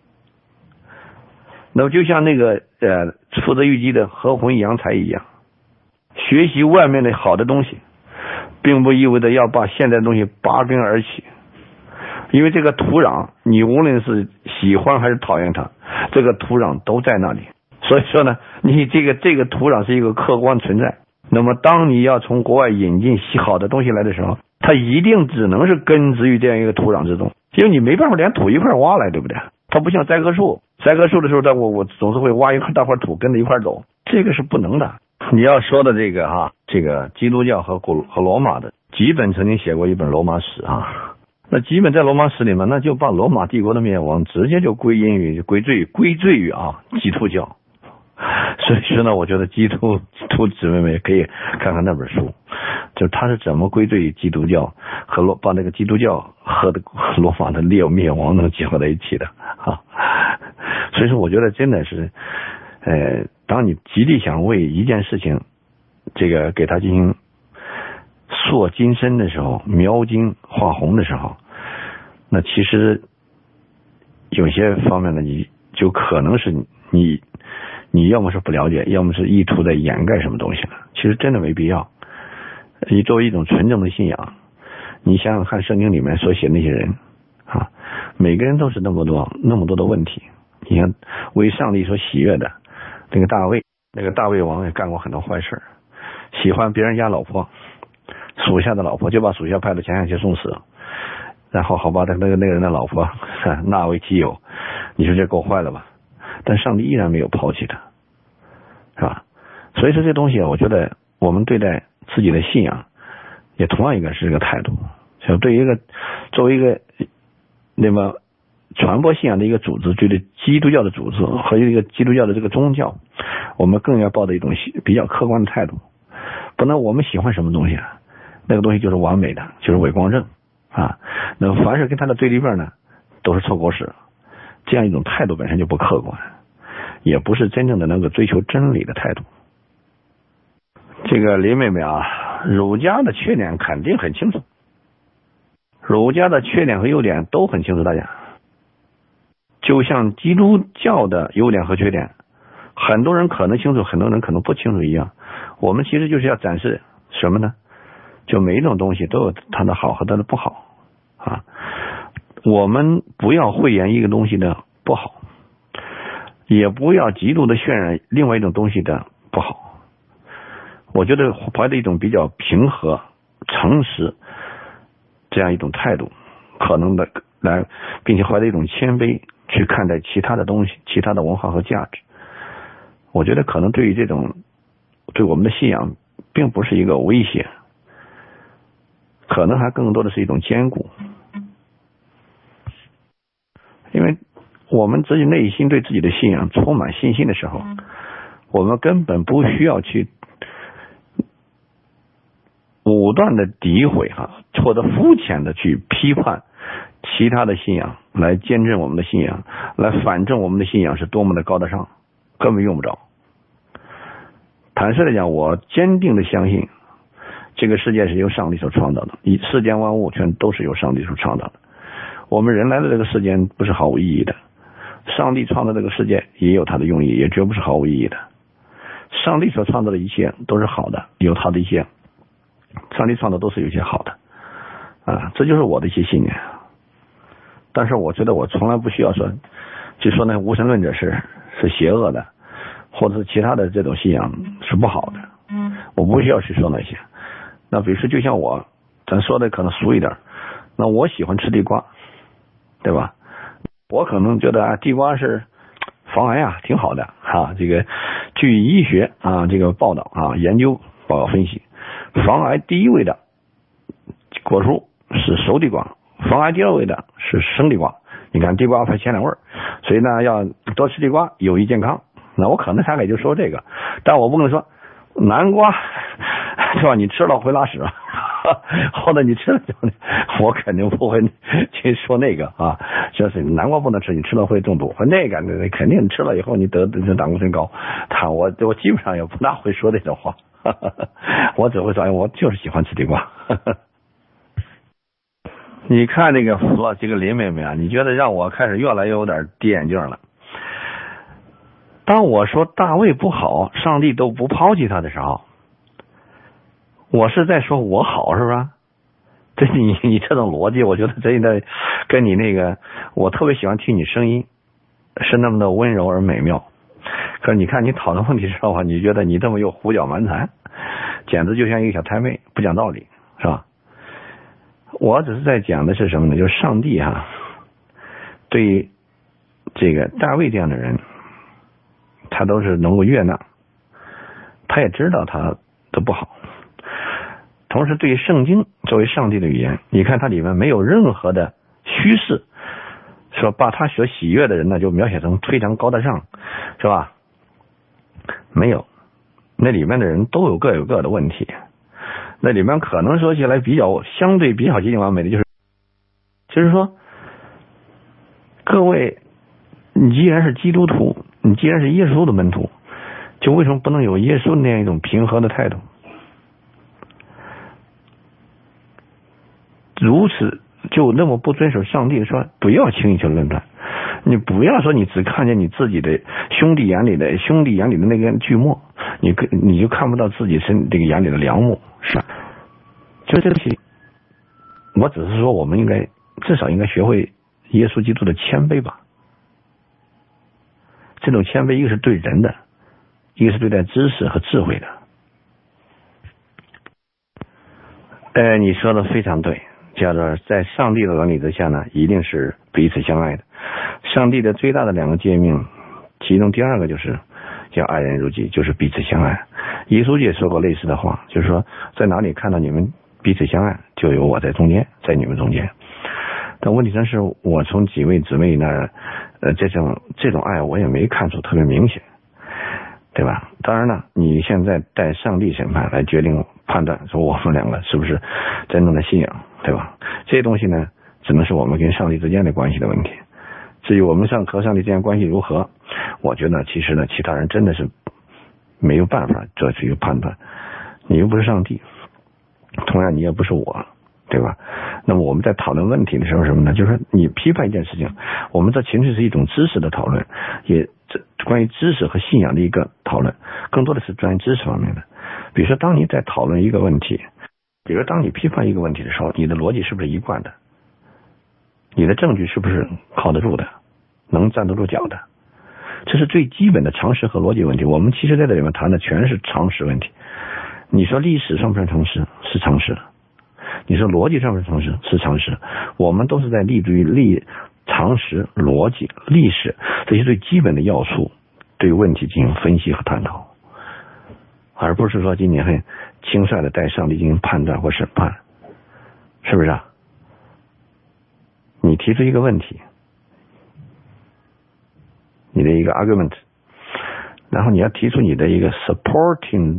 那么就像那个负责预计的合魂扬才一样，学习外面的好的东西，并不意味着要把现在的东西拔根而起。因为这个土壤，你无论是喜欢还是讨厌它，这个土壤都在那里。所以说呢，你这个土壤是一个客观存在。那么当你要从国外引进好的东西来的时候，它一定只能是根植于这样一个土壤之中，因为你没办法连土一块挖来，对不对？它不像栽棵树的时候，我总是会挖一块大块土跟着一块走，这个是不能的。你要说的这个基督教和罗马的，基本曾经写过一本罗马史啊。那基本在罗马史里面，那就把罗马帝国的灭亡直接就归罪于基督教。所以说呢，我觉得基督姊妹们也可以看看那本书，就是他是怎么归罪于基督教和把那个基督教和罗马的灭亡能结合在一起的啊。所以说我觉得真的是当你极力想为一件事情这个给他进行塑金身的时候，描金画红的时候，那其实有些方面呢，你就可能是你要么是不了解，要么是意图在掩盖什么东西了。其实真的没必要。你作为一种纯正的信仰，你想想看圣经里面所写的那些人啊，每个人都是那么多的问题。你看为上帝所喜悦的那个大卫王也干过很多坏事，喜欢别人家老婆，属下的老婆就把属下派到前线去送死，然后好吧，那个人的老婆纳为己有，你说这够坏了吧？但上帝依然没有抛弃他，是吧？ 所以说这东西我觉得我们对待自己的信仰也同样应该是这个态度。就对于作为一个那么传播信仰的一个组织，对基督教的组织和一个基督教的这个宗教，我们更要抱着一种比较客观的态度，不能我们喜欢什么东西那个东西就是完美的，就是伪光正啊。那凡是跟它的对立面呢，都是臭狗屎。这样一种态度本身就不客观，也不是真正的能够追求真理的态度。这个林妹妹啊，儒家的缺点肯定很清楚，儒家的缺点和优点都很清楚，大家。就像基督教的优点和缺点，很多人可能清楚，很多人可能不清楚一样。我们其实就是要展示什么呢？就每一种东西都有它的好和它的不好啊。我们不要讳言一个东西的不好，也不要极度的渲染另外一种东西的不好。我觉得怀着一种比较平和、诚实这样一种态度，可能的来，并且怀着一种谦卑去看待其他的东西、其他的文化和价值，我觉得可能对于这种对我们的信仰并不是一个威胁，可能还更多的是一种坚固。因为我们自己内心对自己的信仰充满信心的时候，我们根本不需要去武断的诋毁或者肤浅的去批判其他的信仰，来坚证我们的信仰，来反证我们的信仰是多么的高大上，根本用不着。坦率的讲，我坚定的相信这个世界是由上帝所创造的，世间万物全都是由上帝所创造的。我们人来的这个世间不是毫无意义的，上帝创造这个世界也有他的用意，也绝不是毫无意义的。上帝所创造的一切都是好的，有他的一些，上帝创造都是有些好的啊，这就是我的一些信念。但是我觉得我从来不需要说那无神论者是邪恶的，或者是其他的这种信仰是不好的，我不需要去说那些。那比如说就像咱说的可能俗一点，那我喜欢吃地瓜，对吧？我可能觉得地瓜是防癌啊，挺好的这个据医学这个报道研究报告分析，防癌第一位的果蔬是熟地瓜，防癌第二位的是生地瓜。你看地瓜排前两位，所以呢要多吃地瓜有益健康。那我可能大概就说这个，但我不能说南瓜是吧？你吃了会拉屎或者你吃了我肯定不会去说那个就是南瓜不能吃，你吃了会中毒，那个肯定吃了以后你得胆固醇高。我基本上也不大会说这种话我只会说我就是喜欢吃地瓜你看这个这个林妹妹你觉得让我开始越来越有点低眼镜了。当我说大卫不好，上帝都不抛弃他的时候，我是在说我好，是吧？这你这种逻辑，我觉得真的跟你那个，我特别喜欢听你声音，是那么的温柔而美妙。可是你看你讨论问题的话，你觉得你这么又胡搅蛮缠，简直就像一个小太妹，不讲道理，是吧？我只是在讲的是什么呢？就是上帝对于这个大卫这样的人，他都是能够悦纳，他也知道他的不好。同时对于圣经作为上帝的语言，你看它里面没有任何的虚饰，说把他所喜悦的人呢就描写成非常高大上，是吧？没有，那里面的人都有各有各的问题。那里面可能说起来相对比较接近完美的就是说，各位，你既然是基督徒，你既然是耶稣的门徒，就为什么不能有耶稣那样一种平和的态度？如此就那么不遵守上帝说不要轻易去论断，你不要说你只看见你自己的兄弟眼里的那个锯末，你就看不到自己这个眼里的梁木，是吧？就这个题，我只是说我们至少应该学会耶稣基督的谦卑吧。这种谦卑一个是对人的，一个是对待知识和智慧的。你说的非常对，叫做在上帝的管理之下呢，一定是彼此相爱的。上帝的最大的两个诫命，其中第二个就是叫爱人如己，就是彼此相爱。耶稣也说过类似的话，就是说在哪里看到你们彼此相爱，就有我在中间，在你们中间。但问题上是我从几位姊妹那这种爱我也没看出特别明显，对吧？当然了，你现在带上帝审判来决定判断说我们两个是不是真正的信仰，对吧？这些东西呢，只能是我们跟上帝之间的关系的问题。至于我们和上帝之间关系如何，我觉得其实呢，其他人真的是没有办法做出一个判断。你又不是上帝，同样你也不是我，对吧？那么我们在讨论问题的时候什么呢？就是说你批判一件事情，我们这其实是一种知识的讨论，也关于知识和信仰的一个讨论，更多的是专业知识方面的。比如说当你在讨论一个问题，比如当你批判一个问题的时候，你的逻辑是不是一贯的？你的证据是不是靠得住的，能站得住脚的？这是最基本的常识和逻辑问题。我们其实在这里面谈的全是常识问题。你说历史上不是常识，是常识；你说逻辑上不是常识，是常识。我们都是在立足于常识、逻辑、历史这些最基本的要素，对问题进行分析和探讨，而不是说今天很轻率的带上帝进行判断或审判，是不是啊？你提出一个问题，你的一个 argument， 然后你要提出你的一个 supporting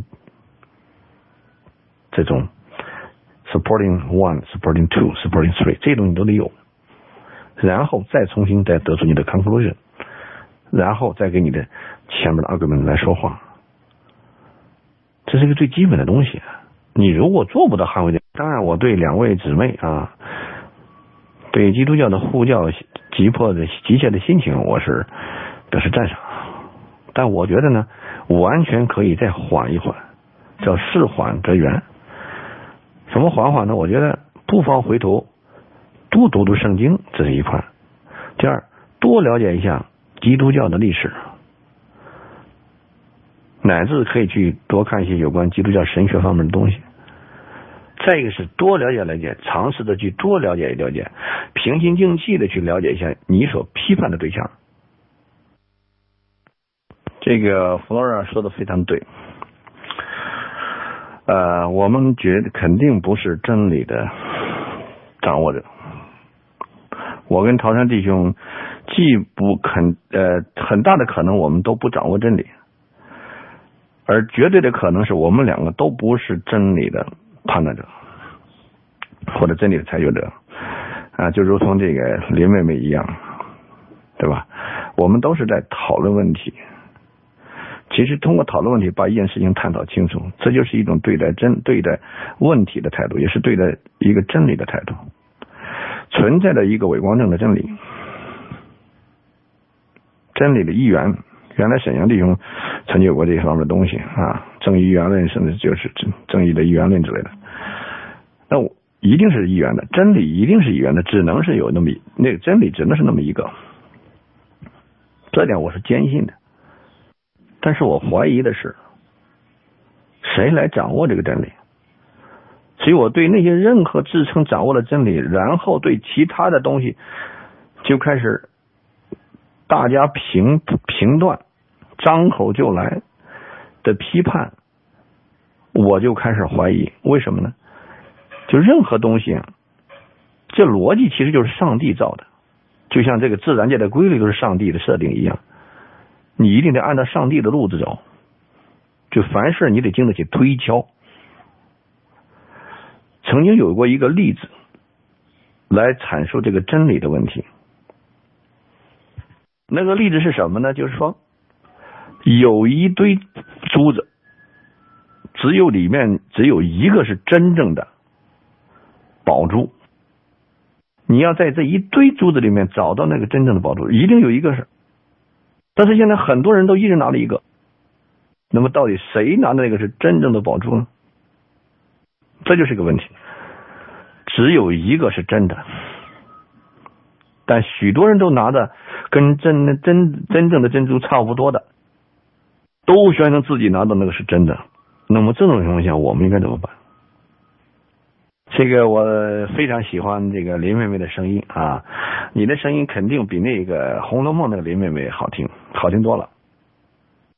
这种 supporting 1 supporting 2 supporting 3， 这些东西都得有，然后再重新再得出你的 conclusion， 然后再给你的前面的 argument 来说话，这是一个最基本的东西。你如果做不到捍卫这，当然我对两位姊妹啊，对基督教的护教急切的心情，我是表示赞赏。但我觉得呢，完全可以再缓一缓，叫事缓则圆。什么缓缓呢？我觉得不妨回头多读读圣经，这是一块。第二，多了解一下基督教的历史，乃至可以去多看一些有关基督教神学方面的东西。再一个是多了解，尝试的去多了解，平心静气的去了解一下你所批判的对象。这个弗洛尔说的非常对。我们觉得肯定不是真理的掌握者。我跟陶山弟兄既不很大的可能我们都不掌握真理，而绝对的可能是我们两个都不是真理的判断者或者真理的裁决者就如同这个林妹妹一样，对吧？我们都是在讨论问题。其实通过讨论问题把一件事情探讨清楚，这就是一种对待问题的态度，也是对待一个真理的态度。存在着一个伪光正的真理，真理的一元，原来沈阳弟兄曾经有过这方面的东西正义一元论，甚至就是正义的一元论之类的。那一定是一元的，真理一定是一元的，只能是有那个真理只能是那么一个，这点我是坚信的。但是我怀疑的是谁来掌握这个真理。所以我对那些任何自称掌握了真理，然后对其他的东西就开始大家评断，张口就来的批判，我就开始怀疑。为什么呢？就任何东西这逻辑其实就是上帝造的，就像这个自然界的规律都是上帝的设定一样，你一定得按照上帝的路子走，就凡事你得经得起推敲。曾经有过一个例子来阐述这个真理的问题，那个例子是什么呢？就是说有一堆珠子，里面只有一个是真正的宝珠，你要在这一堆珠子里面找到那个真正的宝珠，一定有一个是，但是现在很多人都一人拿了一个，那么到底谁拿的那个是真正的宝珠呢？这就是个问题。只有一个是真的，但许多人都拿着跟真正的珍珠差不多的，都宣称自己拿的那个是真的。那么这种情况下我们应该怎么办？这个我非常喜欢这个林妹妹的声音你的声音肯定比那个《红楼梦》那个林妹妹好听多了。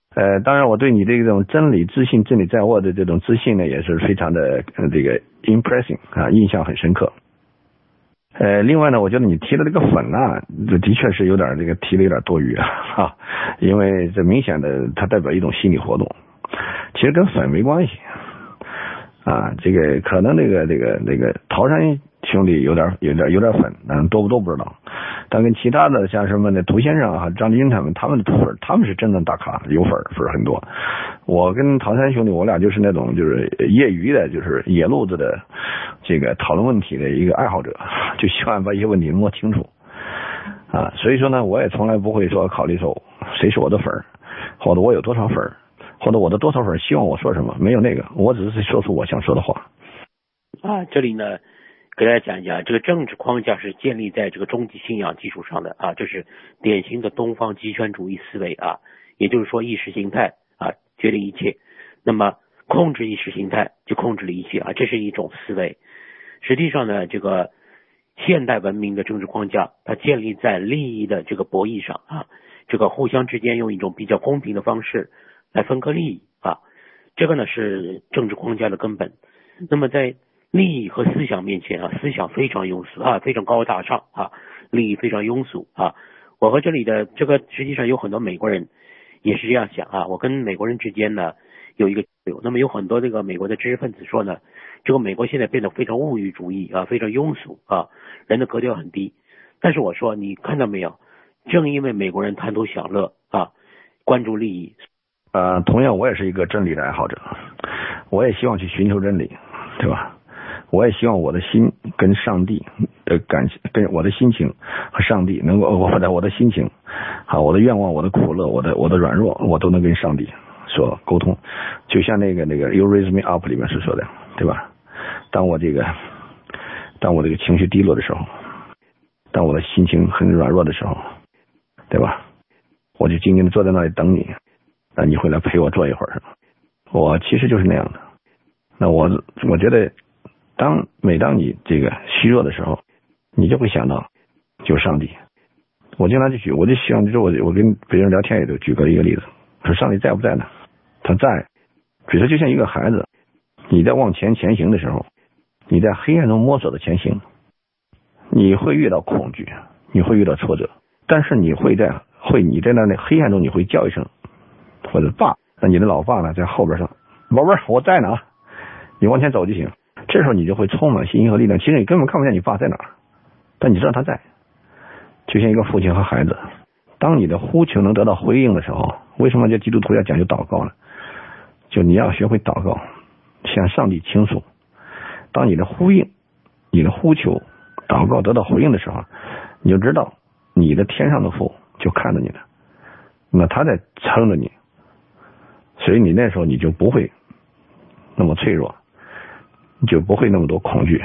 当然我对你这种真理自信、真理在握的这种自信呢，也是非常的这个 impressing 啊，印象很深刻。另外呢，我觉得你提的这个粉啊，这的确是有点这个提的有点多余啊，因为这明显的它代表一种心理活动，其实跟粉没关系啊。这个可能这个桃山兄弟有点粉，多不多不知道，但跟其他的像什么呢，涂先生啊、张金他们的粉，他们是真正大咖，有粉很多。我跟桃山兄弟，我俩就是那种就是业余的，就是野路子的这个讨论问题的一个爱好者，就希望把一些问题摸清楚啊。所以说呢，我也从来不会说考虑说谁是我的粉，或者我有多少粉，或者我的多少粉希望我说什么，没有那个，我只是说出我想说的话啊。这里呢，给大家讲一讲，这个政治框架是建立在这个终极信仰基础上的啊，这是典型的东方极权主义思维啊，也就是说意识形态啊决定一切，那么控制意识形态就控制了一切啊，这是一种思维。实际上呢，这个现代文明的政治框架，它建立在利益的这个博弈上啊，这个互相之间用一种比较公平的方式来分割利益啊，这个呢是政治框架的根本。那么在利益和思想面前啊，思想非常庸俗啊，非常高大上啊，利益非常庸俗啊。我和这里的这个实际上有很多美国人也是这样想啊，我跟美国人之间呢有一个交流，那么有很多这个美国的知识分子说呢，这个美国现在变得非常物欲主义啊，非常庸俗啊，人的格调很低。但是我说你看到没有，正因为美国人贪图享乐啊，关注利益。 同样我也是一个真理的爱好者，我也希望去寻求真理，对吧？我也希望我的心跟上帝的跟我的心情和上帝能够，或者我的心情好，我的愿望、我的苦乐、我的软弱，我都能跟上帝说沟通。就像那个 You Raise Me Up 里面是说的，对吧？当我这个情绪低落的时候，当我的心情很软弱的时候，对吧？我就静静的坐在那里等你，那你会来陪我坐一会儿。我其实就是那样的。那我觉得每当你这个虚弱的时候，你就会想到就上帝。我经常我就希望就是我跟别人聊天也都举过一个例子，说上帝在不在呢？他在，比如说就像一个孩子，你在往前行的时候，你在黑暗中摸索的前行，你会遇到恐惧，你会遇到挫折，但是你在那黑暗中你会叫一声或者爸，那你的老爸呢在后边说宝贝儿我在呢，你往前走就行。这时候你就会充满信心和力量，其实你根本看不见你爸在哪儿，但你知道他在。就像一个父亲和孩子，当你的呼求能得到回应的时候，为什么这基督徒要讲究祷告呢？就你要学会祷告，向上帝倾诉。当你的呼求祷告得到回应的时候，你就知道你的天上的父就看着你了，那他在撑着你，所以你那时候你就不会那么脆弱，你就不会那么多恐惧，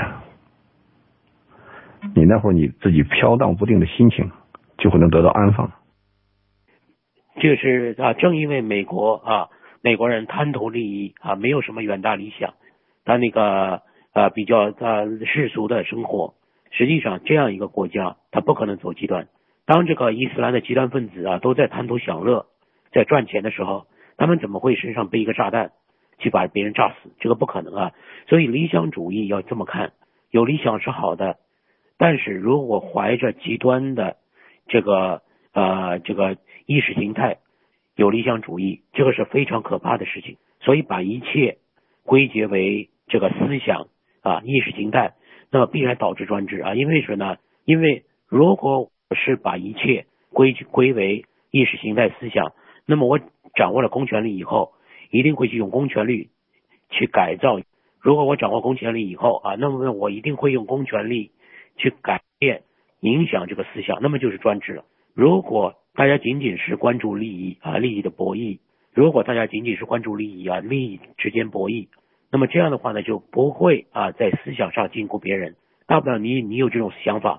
你那会儿你自己飘荡不定的心情就会能得到安放。 这是正因为美国人贪图利益啊，没有什么远大理想，他那个比较世俗的生活，实际上这样一个国家他不可能走极端。当这个伊斯兰的极端分子都在贪图享乐，在赚钱的时候，他们怎么会身上背一个炸弹去把别人炸死？这个不可能啊。所以理想主义要这么看，有理想是好的，但是如果怀着极端的这个意识形态，有理想主义，这个是非常可怕的事情。所以把一切归结为这个思想意识形态，那么必然导致专制啊。因为什么呢？因为如果我是把一切归为意识形态思想，那么我掌握了公权力以后，一定会去用公权力去改造。如果我掌握公权力以后那么我一定会用公权力去改变影响这个思想，那么就是专制了。如果大家仅仅是关注利益利益的博弈，如果大家仅仅是关注利益利益之间博弈，那么这样的话呢，就不会在思想上禁锢别人。大不了你有这种想法，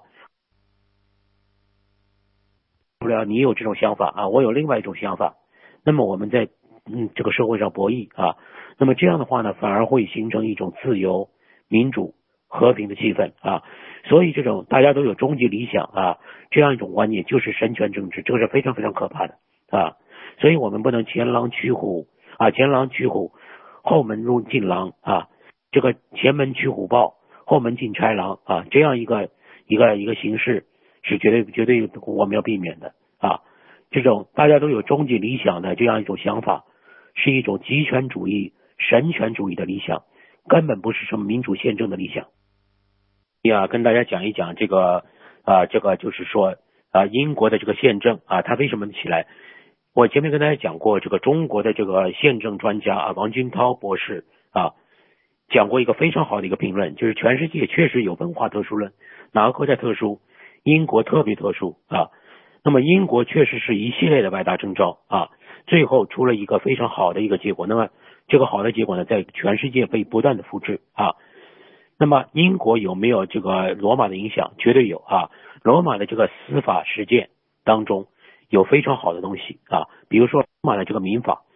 不了你有这种想法我有另外一种想法，那么我们在这个社会上博弈那么这样的话呢，反而会形成一种自由、民主、和平的气氛所以这种大家都有终极理想这样一种观念就是神权政治，这个是非常非常可怕的所以所以我们不能前狼驱虎后门入进狼啊，这个前门驱虎豹，后门进豺狼啊，这样一个形式是绝对我们要避免的啊。这种大家都有终极理想的这样一种想法，是一种极权主义、神权主义的理想，根本不是什么民主宪政的理想。跟大家讲一讲这个就是说英国的这个宪政啊，它为什么起来？我前面跟大家讲过，这个中国的这个宪政专家王军涛博士讲过一个非常好的一个评论，就是全世界确实有文化特殊论，哪个国家特殊？英国特别特殊啊。那么英国确实是一系列的歪打正着啊，最后出了一个非常好的一个结果。那么这个好的结果呢，在全世界被不断的复制啊。那么英国有没有这个罗马的影响？绝对有啊。罗马的这个司法实践当中有非常好的东西啊，比如说罗马的这个民法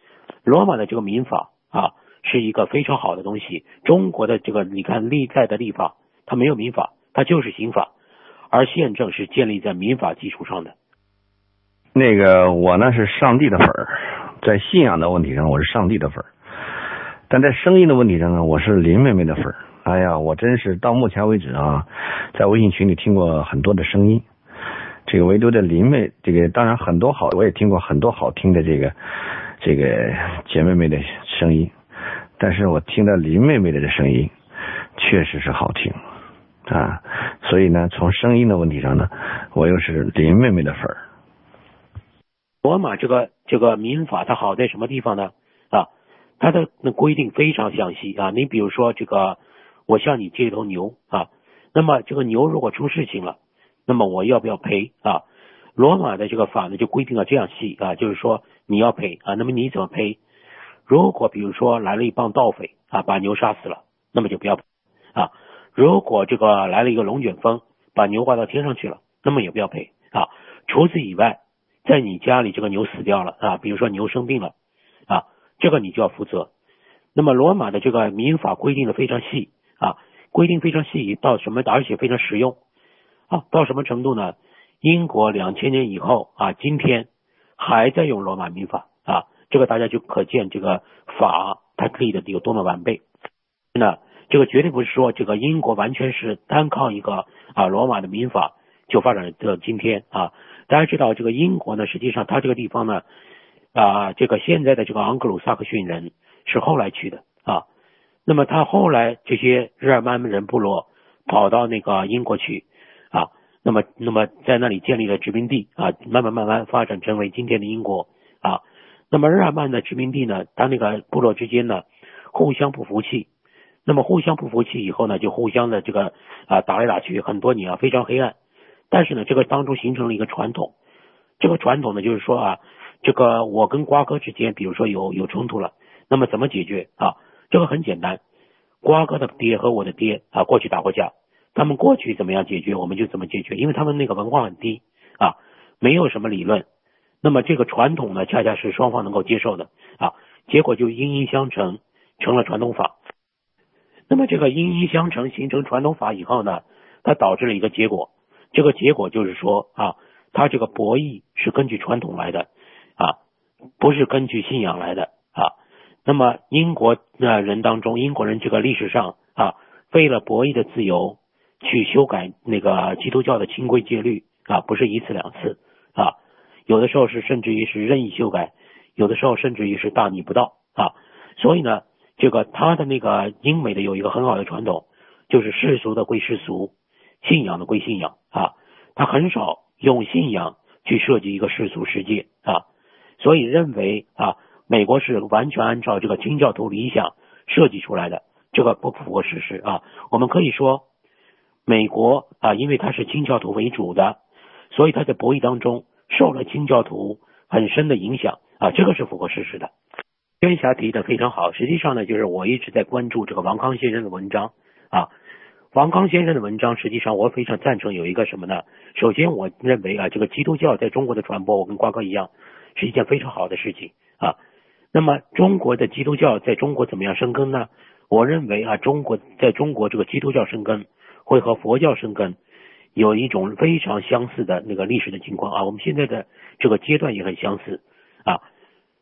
是一个非常好的东西。中国的这个你看历代的立法，它没有民法，它就是刑法，而宪政是建立在民法基础上的。 那个我呢是上帝的粉儿，在信仰的问题上我是上帝的粉儿，但在声音的问题上呢，我是林妹妹的粉儿。哎呀，我真是到目前为止啊，在微信群里听过很多的声音，这个唯独的林妹，这个当然很多好，我也听过很多好听的这个姐妹妹的声音，但是我听到林妹妹的声音确实是好听啊，所以呢，从声音的问题上呢，我又是林妹妹的粉儿。 罗马这个民法它好在什么地方呢？它的规定非常详细啊。你比如说我向你借一头牛啊，那么这个牛如果出事情了，那么我要不要赔啊？罗马的这个法呢就规定了这样细啊，就是说你要赔啊，那么你怎么赔？如果比如说来了一帮盗匪啊，把牛杀死了，那么就不要赔啊。如果这个来了一个龙卷风，把牛挂到天上去了，那么也不要赔啊。除此以外，在你家里这个牛死掉了啊，比如说牛生病了啊，这个你就要负责。那么罗马的这个民法规定的非常细啊，规定非常细到什么，而且非常实用啊，到什么程度呢？英国2000年以后啊，今天还在用罗马民法啊，这个大家就可见这个法它立的有多么完备。那这个绝对不是说这个英国完全是单靠一个罗马的民法就发展到今天啊。大家知道这个英国呢，实际上它这个地方呢这个现在的这个昂格鲁萨克逊人是后来去的啊。那么他后来这些日耳曼人部落跑到那个英国去啊，那么在那里建立了殖民地啊，慢慢发展成为今天的英国啊。那么日耳曼的殖民地呢，他那个部落之间呢互相不服气，那么互相不服气以后呢，就互相的这个打来打去很多年非常黑暗。但是呢，这个当中形成了一个传统，这个传统呢就是说这个我跟瓜哥之间比如说有冲突了，那么怎么解决啊？这个很简单，瓜哥的爹和我的爹过去打过架，他们过去怎么样解决我们就怎么解决，因为他们那个文化很低没有什么理论，那么这个传统呢恰恰是双方能够接受的结果就因相成，成了传统法。那么这个因相成形成传统法以后呢，它导致了一个结果，这个结果就是说它这个博弈是根据传统来的不是根据信仰来的那么英国人当中，英国人这个历史上为了博弈的自由去修改那个基督教的清规戒律不是一次两次有的时候是甚至于是任意修改，有的时候甚至于是大逆不道所以呢，这个他的那个英美的有一个很好的传统，就是世俗的归世俗，信仰的归信仰他很少用信仰去设计一个世俗世界所以认为美国是完全按照这个清教徒理想设计出来的，这个不符合事实我们可以说美国因为它是清教徒为主的，所以它在博弈当中受了清教徒很深的影响这个是符合事实的。娟霞提的非常好，实际上呢，就是我一直在关注这个王康先生的文章王康先生的文章实际上我非常赞成有一个什么呢？首先我认为这个基督教在中国的传播，我跟瓜哥一样是一件非常好的事情那么中国的基督教在中国怎么样生根呢？我认为在中国这个基督教生根会和佛教生根有一种非常相似的那个历史的情况我们现在的这个阶段也很相似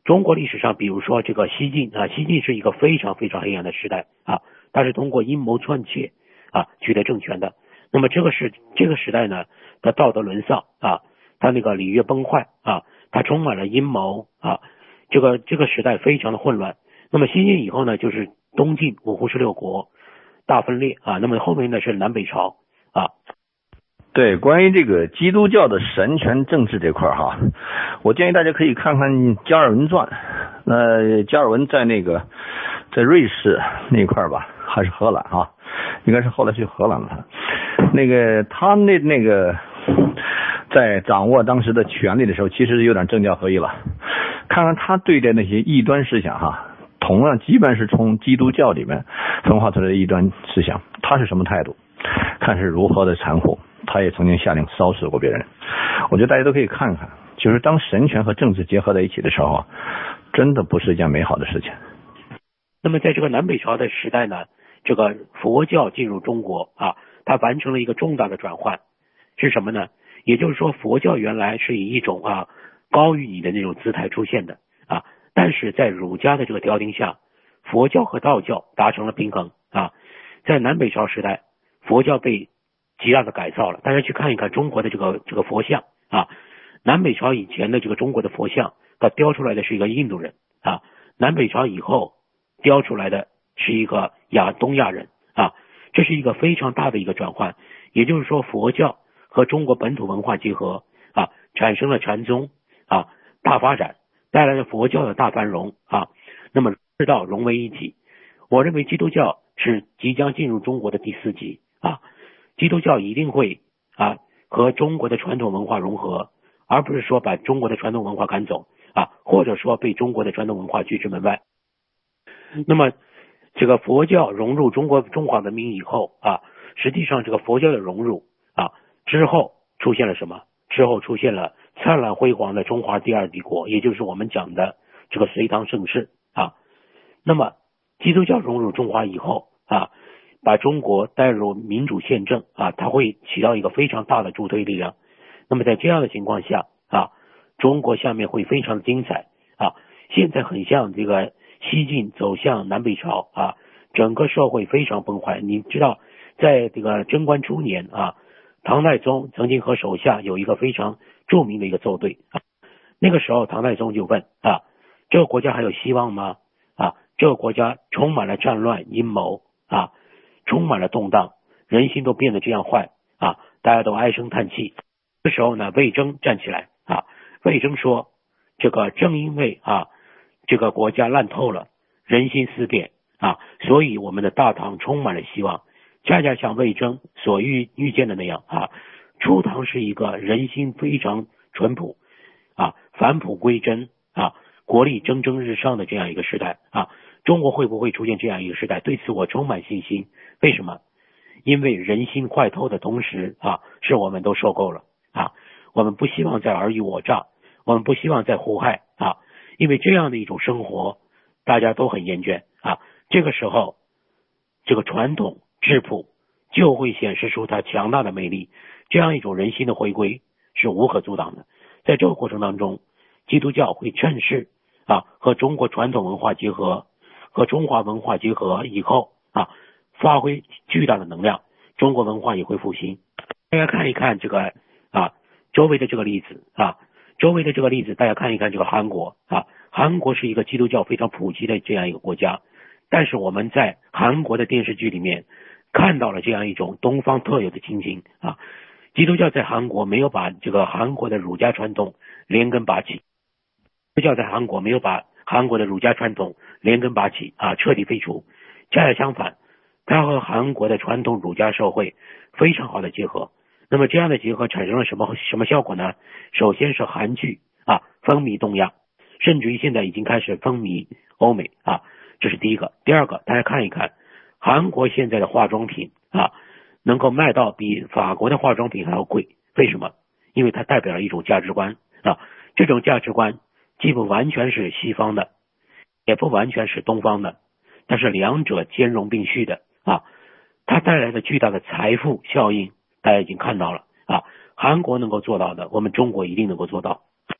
中国历史上，比如说这个西晋啊，西晋是一个非常非常黑暗的时代啊，它是通过阴谋篡窃啊取得政权的。那么这个时代呢，它道德沦丧啊，它那个礼乐崩坏啊，它充满了阴谋啊，这个时代非常的混乱。那么西晋以后呢，就是东晋五胡十六国大分裂啊，那么后面呢是南北朝啊。 对，关于这个基督教的神权政治这块哈，我建议大家可以看看加尔文传。加尔文在瑞士那块吧，还是荷兰啊？应该是后来去荷兰了。他那个在掌握当时的权力的时候，其实有点政教合一了。看看他对待那些异端思想哈，同样基本是从基督教里面分化出来的异端思想，他是什么态度？看是如何的残酷。他也曾经下令烧死过别人。我觉得大家都可以看看，就是当神权和政治结合在一起的时候，真的不是一件美好的事情。 那么在这个南北朝的时代呢，这个佛教进入中国啊，它完成了一个重大的转换，是什么呢？也就是说，佛教原来是以一种高于你的那种姿态出现的啊，但是在儒家的这个调停下，佛教和道教达成了平衡啊。在南北朝时代，佛教被极大的改造了。大家去看一看中国的这个佛像啊，南北朝以前的这个中国的佛像，它雕出来的是一个印度人啊，南北朝以后雕出来的是一个东亚人啊，这是一个非常大的一个转换。也就是说，佛教和中国本土文化结合啊，产生了禅宗啊大发展，带来了佛教的大繁荣啊。那么世道融为一体，我认为基督教是即将进入中国的第4级啊。基督教一定会和中国的传统文化融合，而不是说把中国的传统文化赶走啊，或者说被中国的传统文化拒之门外。那么这个佛教融入中华文明以后啊，实际上这个佛教的融入啊之后出现了什么？之后出现了灿烂辉煌的中华第2帝国，也就是我们讲的这个隋唐盛世啊。那么基督教融入中华以后啊，把中国带入民主宪政啊，它会起到一个非常大的助推力量。那么在这样的情况下啊，中国下面会非常精彩啊。现在很像这个西晋走向南北朝啊，整个社会非常崩坏。你知道，在这个贞观初年啊，唐太宗曾经和手下有一个非常著名的一个奏对啊。那个时候唐太宗就问啊，这个国家还有希望吗？啊，这个国家充满了战乱阴谋啊，充满了动荡，人心都变得这样坏啊，大家都唉声叹气。这时候呢，魏征站起来啊，魏征说，这个正因为这个国家烂透了，人心思变啊，所以我们的大唐充满了希望。恰恰像魏征所预见的那样啊，初唐是一个人心非常淳朴啊，返璞归真啊，国力蒸蒸日上的这样一个时代啊。中国会不会出现这样一个时代？对此我充满信心。为什么？因为人心坏透的同时啊，是我们都受够了啊，我们不希望再尔虞我诈，我们不希望再互害啊，因为这样的一种生活大家都很厌倦啊。这个时候，这个传统质朴就会显示出它强大的魅力，这样一种人心的回归是无可阻挡的。在这个过程当中，基督教会趁势和中国传统文化结合，和中华文化结合以后发挥巨大的能量，中国文化也会复兴。大家看一看这个周围的这个例子周围的这个例子，大家看一看这个韩国韩国是一个基督教非常普及的这样一个国家，但是我们在韩国的电视剧里面看到了这样一种东方特有的情景基督教在韩国没有把这个韩国的儒家传统连根拔起，基督教在韩国没有把韩国的儒家传统连根拔起彻底废除，恰恰相反，它和韩国的传统儒家社会非常好的结合。那么这样的结合产生了什么效果呢？首先是韩剧风靡东亚，甚至于现在已经开始风靡欧美这是第一个。第二个，大家看一看韩国现在的化妆品能够卖到比法国的化妆品还要贵，为什么？因为它代表了一种价值观这种价值观既不完全是西方的，也不完全是东方的，但是两者兼容并蓄的它带来的巨大的财富效应大家已经看到了韩国能够做到的，我们中国一定能够做到。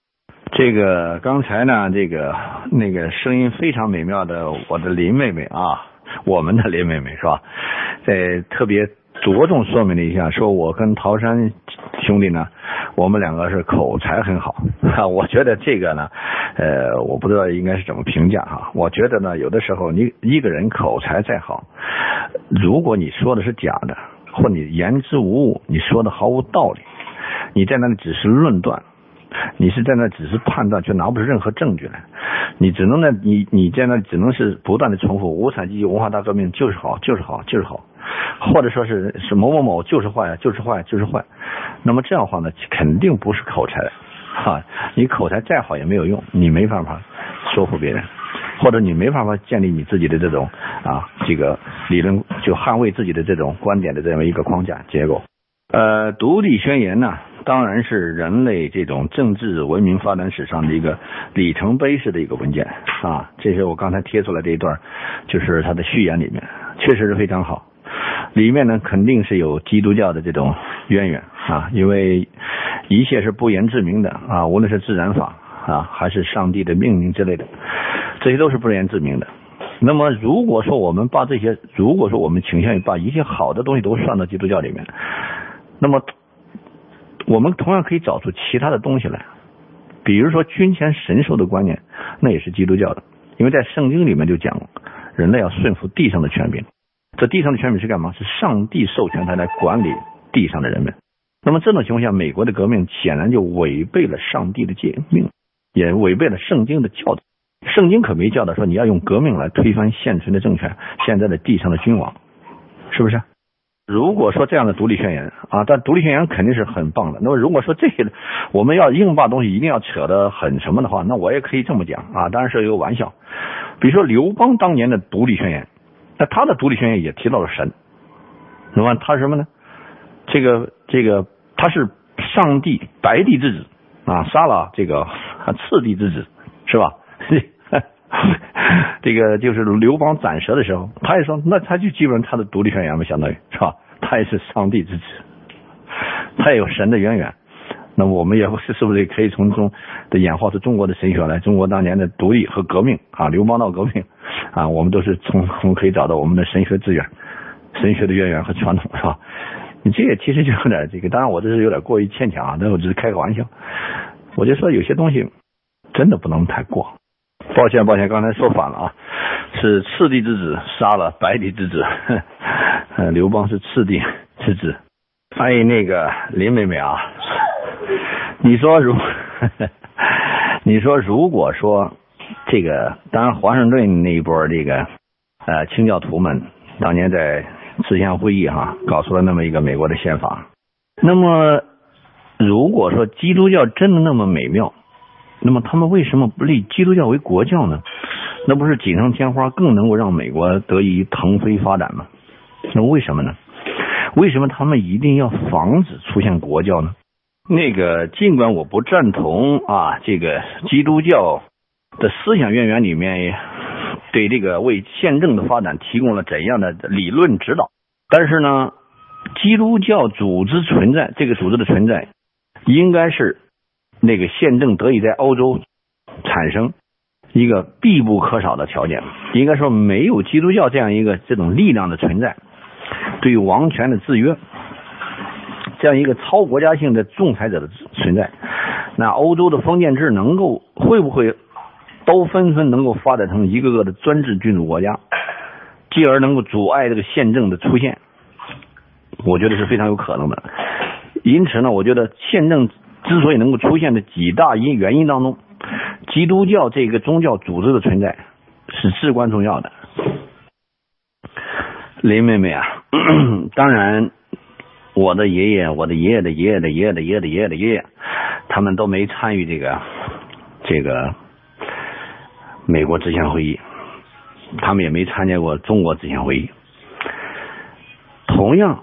这个刚才呢，那个声音非常美妙的我的林妹妹啊，我们的林妹妹是吧？特别着重说明了一下，说我跟陶山兄弟呢，我们两个是口才很好我觉得这个呢，我不知道应该是怎么评价哈。我觉得呢，有的时候你一个人口才再好，如果你说的是假的，或你言之无物，你说的毫无道理，你在那里只是论断，你是在那只是判断，却拿不出任何证据来。你只能你在那只能是不断的重复无产阶级文化大革命就是好，就是好，就是好，或者说是某某某就是坏，就是坏，就是坏。那么这样的话呢，肯定不是口才你口才再好也没有用，你没办法说服别人，或者你没办法建立你自己的这种这个理论，就捍卫自己的这种观点的这么一个框架结构。独立宣言呢，当然是人类这种政治文明发展史上的一个里程碑式的一个文件这是我刚才贴出来这一段，就是它的序言里面确实是非常好。里面呢肯定是有基督教的这种渊源因为一切是不言自明的无论是自然法还是上帝的命令之类的，这些都是不言自明的。那么如果说我们倾向于把一些好的东西都算到基督教里面，那么我们同样可以找出其他的东西来，比如说君权神授的观念，那也是基督教的，因为在圣经里面就讲人类要顺服地上的权柄，这地上的权柄是干嘛？是上帝授权他来管理地上的人们。那么这种情况下，美国的革命显然就违背了上帝的诫命，也违背了圣经的教导。圣经可没教导说你要用革命来推翻现存的政权，现在的地上的君王，是不是？如果说这样的独立宣言但独立宣言肯定是很棒的。那么如果说这些我们要硬把东西一定要扯得很什么的话，那我也可以这么讲当然是一个玩笑。比如说刘邦当年的独立宣言，那他的独立宣言也提到了神，那么他是什么呢？这个他是上帝白帝之子杀了这个次帝之子，是吧？这个就是刘邦斩蛇的时候，他也说，那他就基本上他的独立宣言嘛，相当于是吧？他也是上帝之子，他也有神的渊源。那么我们也是不是也可以从中的演化出中国的神学来？中国当年的独立和革命刘邦闹革命我们都是我们可以找到我们的神学资源、神学的渊源和传统，是吧？你这个其实就有点当然我这是有点过于牵强但我只是开个玩笑。我就说有些东西真的不能太过。抱歉，刚才说反了是次帝之子杀了白帝之子，刘邦是次帝之子。那个林妹妹你说如果说这个，当然华盛顿那一波这个清教徒们当年在制宪会议搞出了那么一个美国的宪法，那么如果说基督教真的那么美妙，那么他们为什么不立基督教为国教呢？那不是锦上添花，更能够让美国得以腾飞发展吗？那为什么呢？为什么他们一定要防止出现国教呢？尽管我不赞同这个基督教的思想渊源里面对这个为宪政的发展提供了怎样的理论指导，但是呢，基督教组织存在，这个组织的存在应该是那个宪政得以在欧洲产生一个必不可少的条件。应该说没有基督教这种力量的存在，对于王权的制约，这样一个超国家性的仲裁者的存在，那欧洲的封建制会不会都纷纷能够发展成一个个的专制君主国家，继而能够阻碍这个宪政的出现？我觉得是非常有可能的。因此呢，我觉得宪政之所以能够出现的几大原因当中，基督教这个宗教组织的存在是至关重要的。林妹妹当然我的爷爷、我的爷爷的爷爷的爷爷的爷爷的爷爷的爷爷，他们都没参与这个美国制宪会议，他们也没参加过中国制宪会议。同样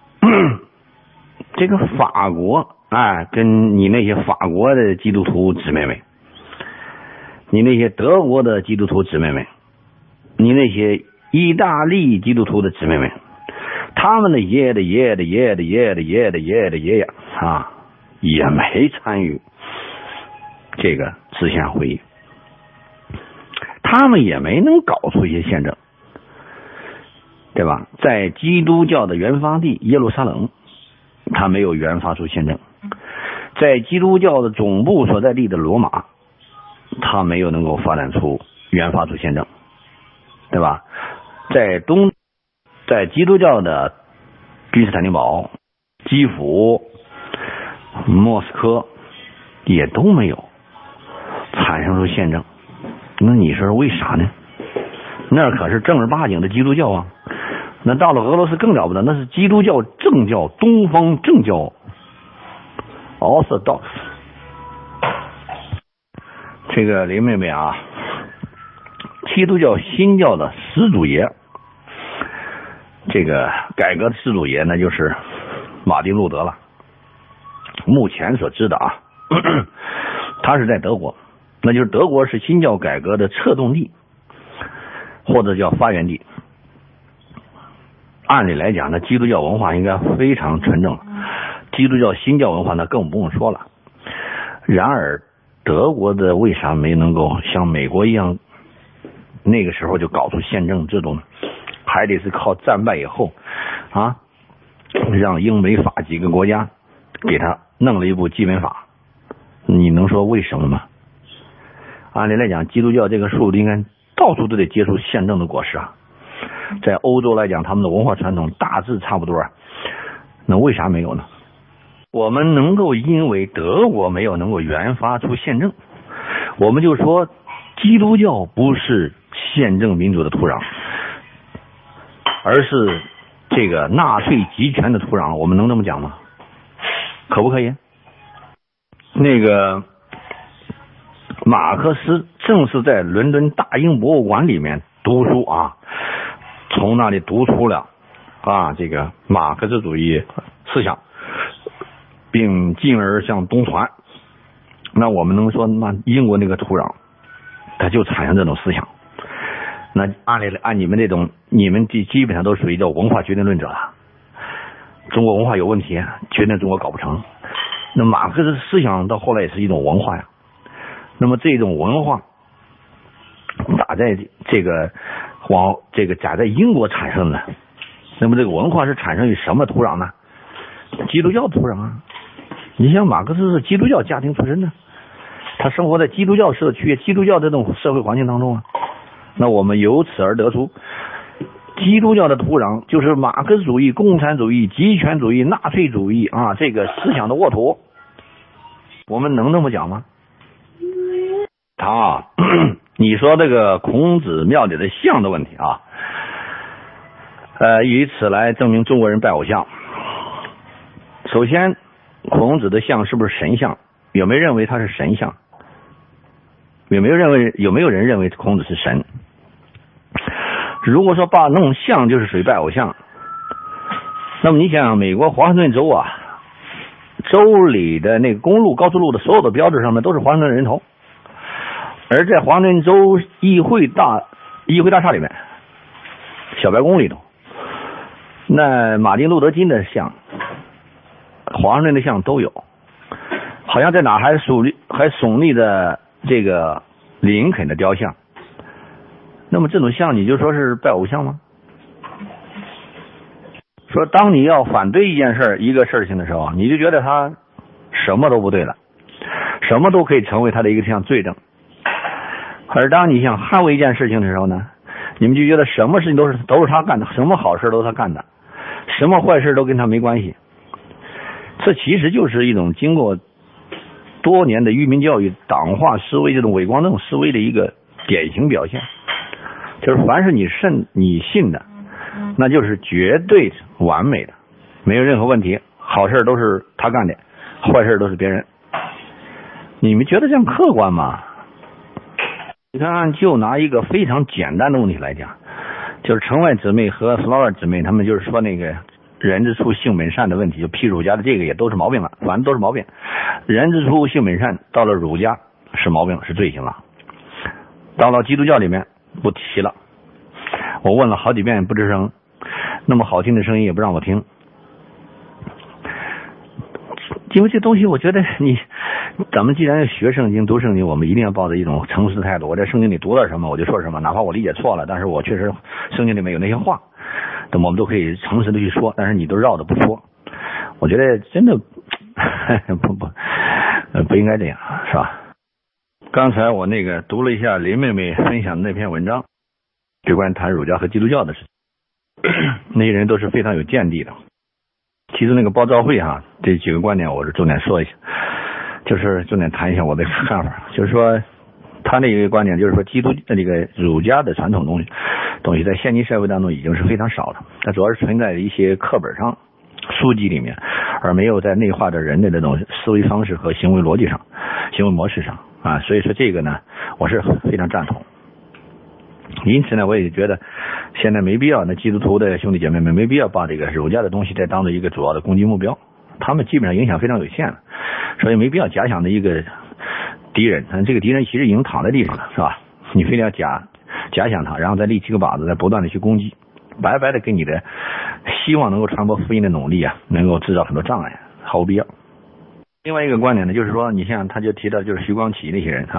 这个法国跟你那些法国的基督徒姊妹们，你那些德国的基督徒姊妹们，你那些意大利基督徒的姊妹们，他们的爷爷的爷爷的爷爷的爷爷的爷爷的爷爷的爷爷也没参与这个制宪会议，他们也没能搞出一些宪政，对吧？在基督教的原发地耶路撒冷，他没有原发出宪政；在基督教的总部所在地的罗马，他没有能够发展出原发出宪政，对吧？在基督教的君士坦丁堡、基辅、莫斯科也都没有产生出宪政。那你说为啥呢？那可是正儿八经的基督教啊。那到了俄罗斯更了不得，那是基督教正教，东方正教 Orthodox。 这个林妹妹啊，基督教新教的始祖爷，这个改革的始祖爷那就是马丁路德了。目前所知的啊，他是在德国，那就是德国是新教改革的策动地，或者叫发源地。按理来讲呢，基督教文化应该非常纯正，基督教新教文化那更不用说了。然而德国的为啥没能够像美国一样那个时候就搞出宪政制度呢？还得是靠战败以后啊，让英美法几个国家给他弄了一部基本法。你能说为什么吗？按理来讲，基督教这个树应该到处都得结出宪政的果实啊。在欧洲来讲，他们的文化传统大致差不多，那为啥没有呢？我们能够因为德国没有能够研发出宪政，我们就说基督教不是宪政民主的土壤，而是这个纳粹集权的土壤，我们能这么讲吗？可不可以？那个马克思正是在伦敦大英博物馆里面读书啊，从那里读出了这个马克思主义思想，并进而向东传。那我们能说那英国那个土壤它就产生这种思想，那按你们这种，你们基本上都属于叫文化决定论者了。中国文化有问题，决定中国搞不成。那马克思思想到后来也是一种文化呀。那么这种文化咋在咋在英国产生的？那么这个文化是产生于什么土壤呢？基督教土壤啊。你像马克思是基督教家庭出身的，他生活在基督教社区、基督教这种社会环境当中啊。那我们由此而得出，基督教的土壤就是马克思主义、共产主义、极权主义、纳粹主义这个思想的沃土。我们能这么讲吗？你说这个孔子庙里的像的问题啊，以此来证明中国人拜偶像。首先，孔子的像是不是神像？有没有认为他是神像？有没有人认为孔子是神？如果说把弄像就是属于拜偶像，那么你想想，美国华盛顿州州里的那个公路、高速路的所有的标志上面都是华盛顿人头，而在华盛顿州议会大厦里面，小白宫里头，那马丁路德金的像、华盛顿的像都有，好像在哪还耸立的这个林肯的雕像。那么这种像你就说是拜偶像吗？说当你要反对一个事情的时候，你就觉得他什么都不对了，什么都可以成为他的一个像罪证。而当你想捍卫一件事情的时候呢，你们就觉得什么事情都是他干的，什么好事都是他干的，什么坏事都跟他没关系。这其实就是一种经过多年的愚民教育、党化思维、这种伪光正思维的一个典型表现。就是凡是你信的，那就是绝对完美的，没有任何问题，好事都是他干的，坏事都是别人。你们觉得这样客观吗？你看，就拿一个非常简单的问题来讲，就是城外姊妹和弗劳尔姊妹他们就是说那个人之初性本善的问题，就批儒家的这个也都是毛病了，反正都是毛病。人之初性本善，到了儒家是毛病，是罪行了，到了基督教里面不提了。我问了好几遍不吱声，那么好听的声音也不让我听。因为这东西我觉得咱们既然学圣经、读圣经，我们一定要抱着一种诚实的态度。我在圣经里读了什么，我就说什么，哪怕我理解错了，但是我确实圣经里面有那些话，那么我们都可以诚实的去说。但是你都绕着不说，我觉得真的不应该这样，是吧？刚才我读了一下林妹妹分享的那篇文章，就关于谈儒家和基督教的事情，那些人都是非常有见地的。其实那个包昭慧这几个观点我是重点说一下，就是重点谈一下我的看法。就是说他那个观点就是说，基督的这个儒家的传统东西在现今社会当中已经是非常少的，它主要是存在一些课本上、书籍里面，而没有在内化的人的这种思维方式和行为逻辑上、行为模式上所以说这个呢，我是非常赞同。因此呢，我也觉得现在没必要，那基督徒的兄弟姐妹们没必要把这个儒家的东西再当做一个主要的攻击目标，他们基本上影响非常有限了，所以没必要假想的一个敌人。这个敌人其实已经躺在地上了，是吧？你非得要假想他，然后再立起个靶子，再不断的去攻击，白白的给你的希望能够传播福音的努力能够制造很多障碍，毫无必要。另外一个观点呢，就是说，你像他就提到就是徐光启那些人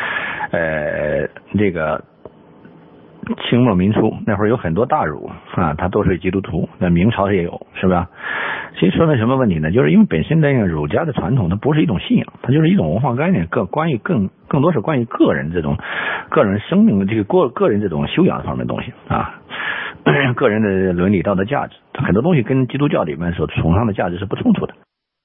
这个清末民初那会儿有很多大儒他都是基督徒，那明朝也有，是吧？其实说明什么问题呢？就是因为本身那个儒家的传统，它不是一种信仰，它就是一种文化概念，更多是关于个人这种个人生命的这个个人这种修养方面的东西个人的伦理道德价值，很多东西跟基督教里面所崇尚的价值是不冲突的。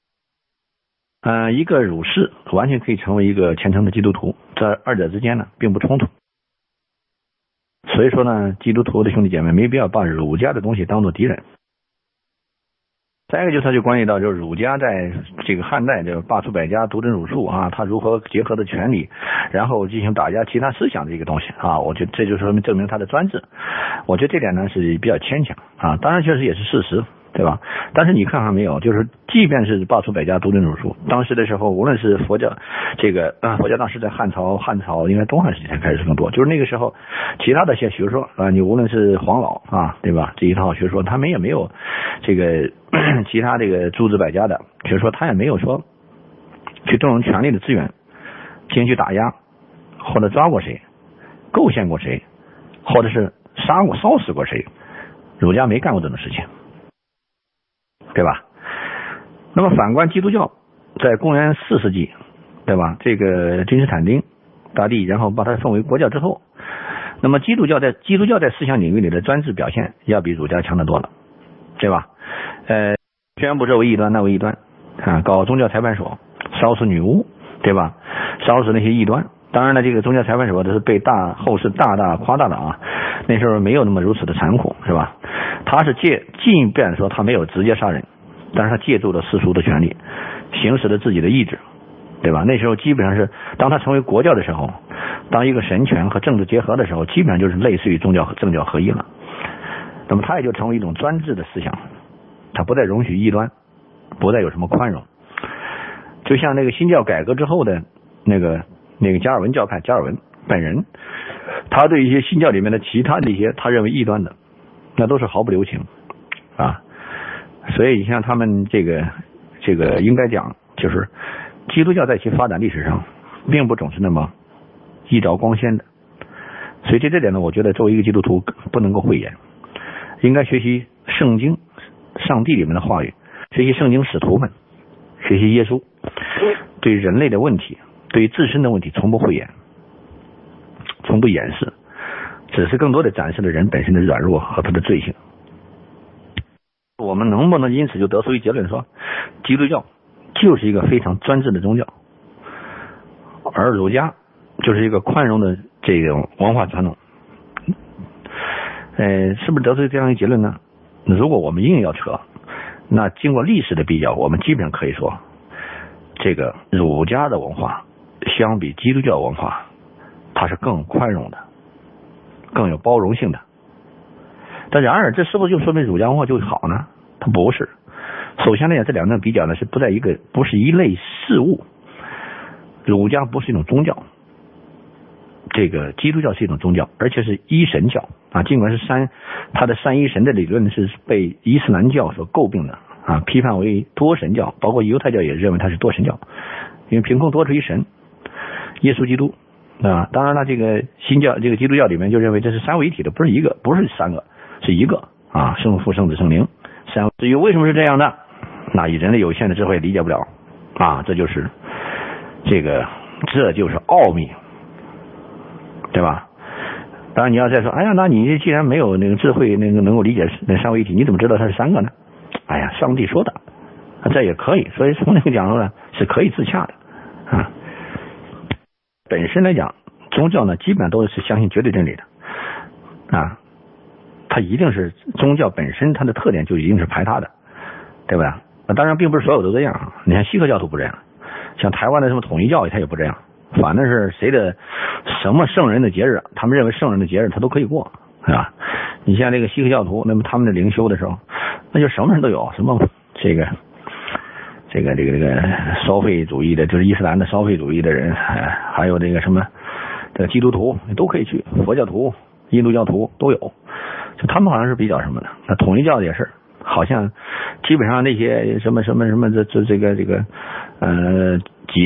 一个儒士完全可以成为一个虔诚的基督徒，这二者之间呢并不冲突。所以说呢，基督徒的兄弟姐妹没必要把儒家的东西当做敌人。再一个就是他就关系到就是儒家在这个汉代这个罢黜百家、独尊儒术他如何结合的权力，然后进行打压其他思想的一个东西我觉得这就说明证明他的专制。我觉得这点呢是比较牵强当然确实也是事实，对吧？但是你看没有，就是即便是罢黜百家、独尊儒术，当时的时候无论是佛教佛教当时在汉朝应该东汉时期才开始更多，就是那个时候其他的一些学说你无论是黄老对吧，这一套学说他们也没有这个其他这个诸子百家的学说，他也没有说去动用权力的资源进行去打压或者抓过谁、构陷过谁，或者是烧死过谁，儒家没干过这种事情，对吧？那么反观基督教，在公元4世纪，对吧？这个君士坦丁大帝然后把它奉为国教之后，那么基督教在思想领域里的专制表现要比儒家强得多了，对吧？宣布这为异端那为异端搞宗教裁判所，烧死女巫，对吧？烧死那些异端。当然了，这个宗教裁判所这是被后世大夸大的那时候没有那么如此的残酷，是吧？他是尽便说他没有直接杀人，但是他借助了世俗的权利，行使了自己的意志，对吧？那时候基本上是当他成为国教的时候，当一个神权和政治结合的时候，基本上就是类似于宗教和政教合一了。那么他也就成为一种专制的思想，他不再容许异端，不再有什么宽容。就像那个新教改革之后的那个加尔文教派，加尔文本人，他对一些新教里面的其他的一些他认为异端的，那都是毫不留情所以像他们这个应该讲，就是基督教在其发展历史上并不总是那么一朝光鲜的。所以这点呢，我觉得作为一个基督徒不能够讳言，应该学习圣经上帝里面的话语，学习圣经使徒们，学习耶稣，对人类的问题，对于自身的问题从不讳言，从不掩饰，只是更多的展示了人本身的软弱和他的罪性。我们能不能因此就得出一结论说，基督教就是一个非常专制的宗教，而儒家就是一个宽容的这种文化传统？是不是得出这样一个结论呢？如果我们硬要扯，那经过历史的比较，我们基本上可以说，这个儒家的文化相比基督教文化，它是更宽容的，更有包容性的。但然而，这是不是就说明儒家文化就好呢？它不是。首先呢，这两者比较呢是不是一类事物。儒家不是一种宗教，这个基督教是一种宗教，而且是一神教尽管是他的三一神的理论是被伊斯兰教所诟病的批判为多神教，包括犹太教也认为它是多神教。 因为凭空多出一神，耶稣基督啊。当然了，这个新教这个基督教里面就认为这是三位一体的，不是一个，不是三个，是一个啊，圣父、圣子、圣灵。至于为什么是这样的，那以人类有限的智慧理解不了啊，这就是奥秘，对吧？当然你要再说，哎呀，那你既然没有那个智慧，那个能够理解那三位一体，你怎么知道它是三个呢？哎呀，上帝说的，这也可以。所以从那个角度呢，是可以自洽的啊。本身来讲，宗教呢，基本上都是相信绝对真理的啊。它一定是宗教本身，它的特点就一定是排他的，对吧？当然，并不是所有都这样啊。你看锡克教徒不这样，像台湾的什么统一教他也不这样。反正是谁的什么圣人的节日，他们认为圣人的节日他都可以过，是吧？你像这个锡克教徒，那么他们的灵修的时候，那就什么人都有，什么这个烧费主义的，就是伊斯兰的烧费主义的人，还有这个什么这个基督徒都可以去，佛教徒、印度教徒都有。就他们好像是比较什么的，那统一教的也是，好像基本上那些什么这个几